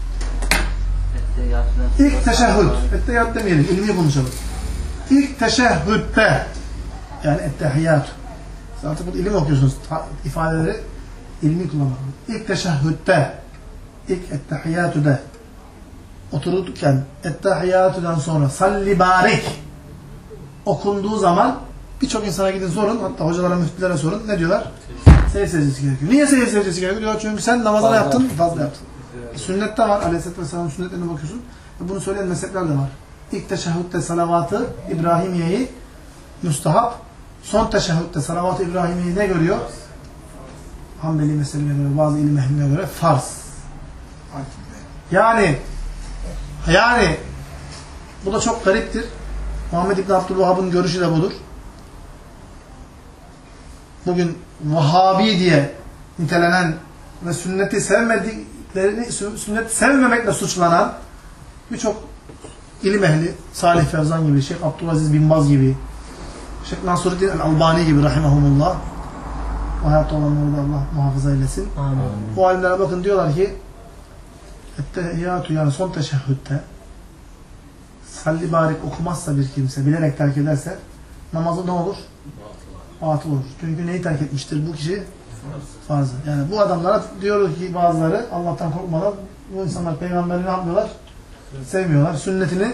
ilk teşehhüd. Ettehiyyat demeyelim, ilmi konuşalım. İlk teşehhüdde, yani ettehiyyat. Siz artık bu ilim okuyorsunuz. İfadeleri ilmi kullanmak. İlk teşehhüdde, ilk ettehiyyatüde otururken ettehiyyatüden sonra salli barik okunduğu zaman birçok insana gidin sorun. Hatta hocalara, müftülere sorun. Ne diyorlar? Seyir secdesi gerekiyor. Niye seyir secdesi gerekiyor? Diyorlar çünkü sen namazını yaptın, fazla yaptın. Sünnette var. Aleyhisselatü Vesselam'ın sünnetlerine bakıyorsun. Bunu söyleyen mezhepler de var. İlk teşehhüdde salavatı İbrahimiye'yi müstahap. Son teşehhüdde salavat-ı İbrahimiye'yi ne görüyor? Hanbeli mezhebine göre, bazı ilim ehline göre farz. Yani bu da çok gariptir. Muhammed İbn Abdülvahhab'ın görüşü de budur. Bugün Vahhabi diye nitelenen ve sünneti sevmemekle suçlanan birçok ilim ehli, Salih Fevzan gibi, Şeyh Abdülaziz bin Baz gibi, Şeyh Nasruddin el-Albani gibi rahimahumullah, o hayatta olanları da Allah muhafaza eylesin. Amin. Bu alimlere bakın, diyorlar ki ettehiyyatü, yani son teşehhütte salli barik okumazsa bir kimse, bilerek terk ederse namazı ne olur? Batıl olur. Çünkü neyi terk etmiştir bu kişi? Farzı. Yani bu adamlara diyoruz ki bazıları Allah'tan korkmadan, bu insanlar peygamberi ne yapmıyorlar? Sevmiyorlar. Sünnetini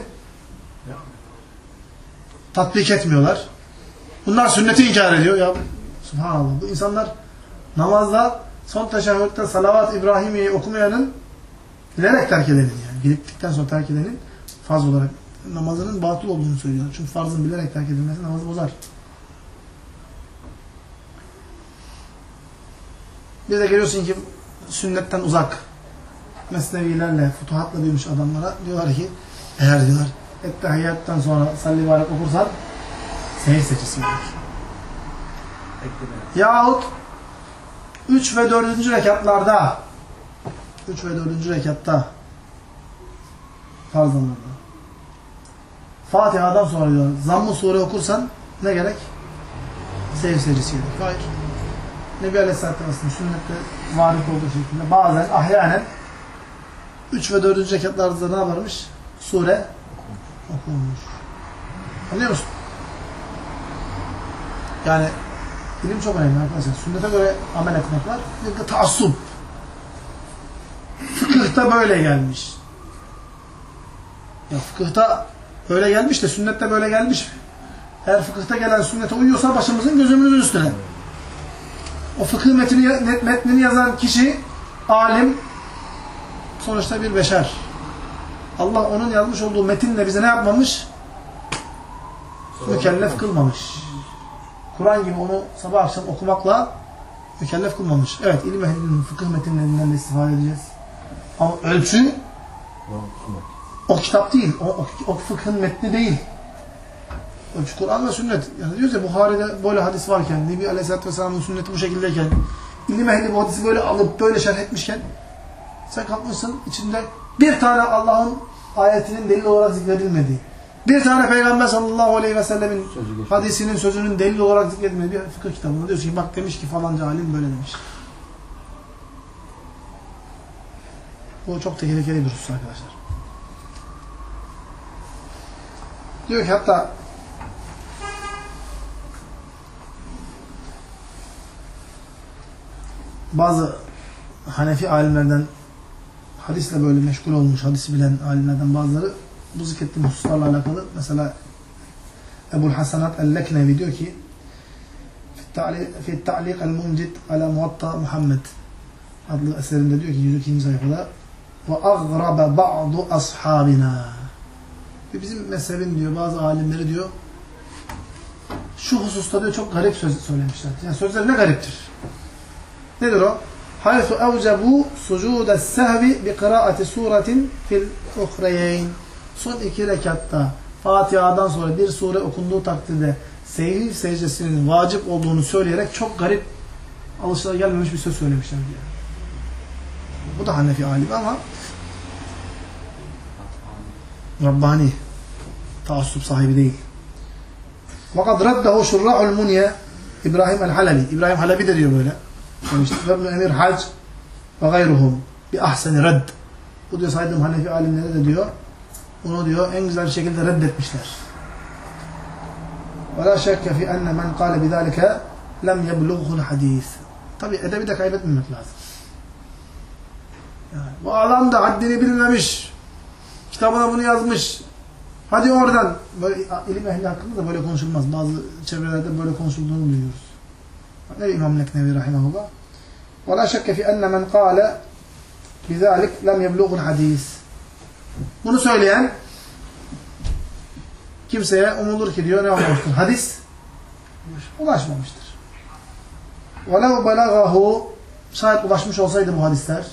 tatbik etmiyorlar. Bunlar sünneti inkar ediyor. Ya subhanallah. Bu insanlar namazda son teşehhütte salavat İbrahimiye'yi okumayanın bilerek terk edenin, yani gittikten sonra terk edenin farz olarak namazının batıl olduğunu söylüyorlar. Çünkü farzın bilerek terk edilmesi namazı bozar. Bir de geliyorsun ki sünnetten uzak mesnevilerle, futuhatla büyümüş adamlara diyorlar ki eğer diyorlar ettehiyyattan sonra salli barik okursan seyir secdesi olur. Yahut 3 ve 4. rekatlarda 3 ve 4. rekatta farz namazda Fatiha'dan sonra diyorlar zamm-ı sure okursan ne gerek? Seyir secdesi gerek. Hayır. Nebi Aleyhisselatü Vesselam sünnette varit olduğu şekilde bazen ahyanen 3 ve 4. rekatlarda ne yaparmış? Sure okunmuş. Anlıyor musun? Yani ilim çok önemli arkadaşlar. Sünnete göre amel etmek var. Bir de taassub. Fıkıhta böyle gelmiş. Ya fıkıhta böyle gelmiş de sünnette böyle gelmiş mi? Eğer fıkıhta gelen sünnete uyuyorsa başımızın gözümüzün üstüne. O fıkıh metnini yazan kişi alim, sonuçta bir beşer. Allah onun yazmış olduğu metinle bize ne yapmamış? Mükellef kılmamış. Kur'an gibi onu sabah akşam okumakla mükellef kılmamış. Evet, ilim ehlinin fıkıh metinlerinden de istifade edeceğiz. Ama ölçü o kitap değil. O fıkhın metni değil. Ölçü Kur'an ve sünnet. Yani diyoruz ya Buhari'de böyle hadis varken, Nebi Aleyhisselatü Vesselam'ın sünneti bu şekildeyken, ilim ehli bu hadisi böyle alıp böyle şerh etmişken sen kalkmışsın içinde bir tane Allah'ın ayetinin delil olarak zikredilmediği, bir tane Peygamber sallallahu aleyhi ve sellemin hadisinin sözünün delil olarak zikredilmediği bir fıkıh kitabında diyorsun ki bak demiş ki falanca alim böyle demiş. Bu çok tehlikeli bir husus arkadaşlar. Diyor ki hatta bazı Hanefi alimlerden hadisle böyle meşgul olmuş, hadisi bilen alimlerden bazıları bu zikrettiğim hususlarla alakalı mesela Ebu'l Hasanat el-Leknevi diyor ki fi ta'liq el-muncid ala muvatta Muhammed adlı eserinde diyor ki 102. sayfada ve aghrabe ba'du ashabina bizim mezhebin diyor bazı alimleri diyor şu hususta diyor çok garip söz söylemişler. Yani sözler ne gariptir? Nedir o? Haythu evcebu sucudes sehvi bi kıraati suretin fil uhreyn. Son 2 rekatta Fatiha'dan sonra bir sure okunduğu takdirde seyir secdesinin vacip olduğunu söyleyerek çok garip alışılagelmemiş bir söz söylemişler diyor. Bu da Hanefi alimi ama Rabbani taassup sahibi değil. Fakat raddehu şurra'ul munye İbrahim el-Halebi. İbrahim Halebi de diyor böyle. demiştir. Ve Emir Hac ve gayruhum bi ahseni redd. Bu diyor saydığım Hanefi alimleri de diyor onu diyor en güzel bir şekilde reddetmişler. Ve la şekke fi enne men kâle bidâlike lem yeblughul hadîs. Tabi edebi de kaybetmemek lazım. Yani, bu adam da haddini bilmemiş. Kitabına bunu yazmış. Hadi oradan. Böyle ilim ehli hakkında da böyle konuşulmaz. Bazı çevrelerde böyle konuşulduğunu duyuyoruz. Ne diyor İmam Leknevi rahimahullah? وَلَا شَكَّ فِي أَنَّ مَنْ قَالَ بِذَٰلِكَ لَمْ يَبْلُغُ الْحَد۪يثِ. Bunu söyleyen kimseye umulur ki diyor ne olmamıştır? Hadis ulaşmamıştır. وَلَوْ بَلَغَهُ şayet ulaşmış olsaydı bu hadisler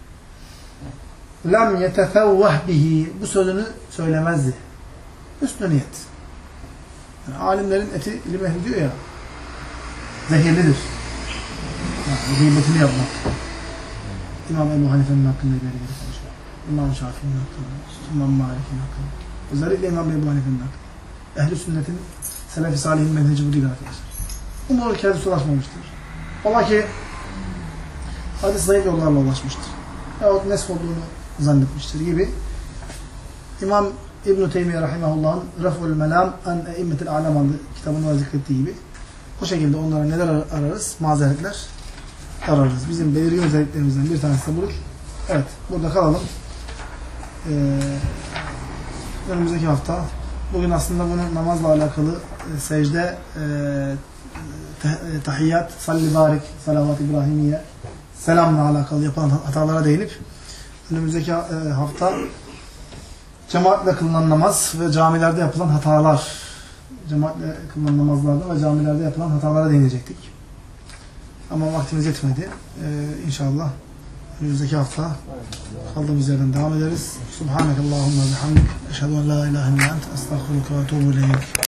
لَمْ يَتَفَوَّهْ بِهِ bu sözünü söylemezdi. Üstü niyet. Yani alimlerin eti ilim ehli diyor ya zehirlidir. Yani gıybetini yapmak. İmam Ebu Hanife'nin hakkında ileri geri konuşuyor. İmam Şafii'nin hakkında, İmam Malik'in hakkında. Özellikle İmam Ebu Hanife'nin hakkında. Ehl-i sünnetin, Selefi Salih'in menheci bu değil arkadaşlar. Umur ki hadis ulaşmamıştır. Ola ki hadis zayıf yollarla ulaşmıştır. Yahut nesk olduğunu zannetmiştir gibi. İmam İbn-i Teymiye Rahimahullah'ın Ref'ul Melam an Eimmetil A'lam adlı kitabında zikrettiği gibi bu şekilde onlara neler ararız? Mazeretler ararız. Bizim belirgin özelliklerimizden bir tanesi de budur. Evet, burada kalalım. Önümüzdeki hafta bugün aslında bunun namazla alakalı secde, tahiyyat, salli barik, salavat İbrahimiye, selamla alakalı yapılan hatalara değinip önümüzdeki hafta cemaatle kılınan namaz ve camilerde yapılan hatalar, cemaatle kılınan namazlarda ve camilerde yapılan hatalara değinecektik. Ama vaktimiz yetmedi. İnşallah önümüzdeki hafta kaldığımız yerden devam ederiz. Subhanakallahumma bihamdik. Eşhedü en la ilahe illa ente estağfiruke ve etûbü ileyk.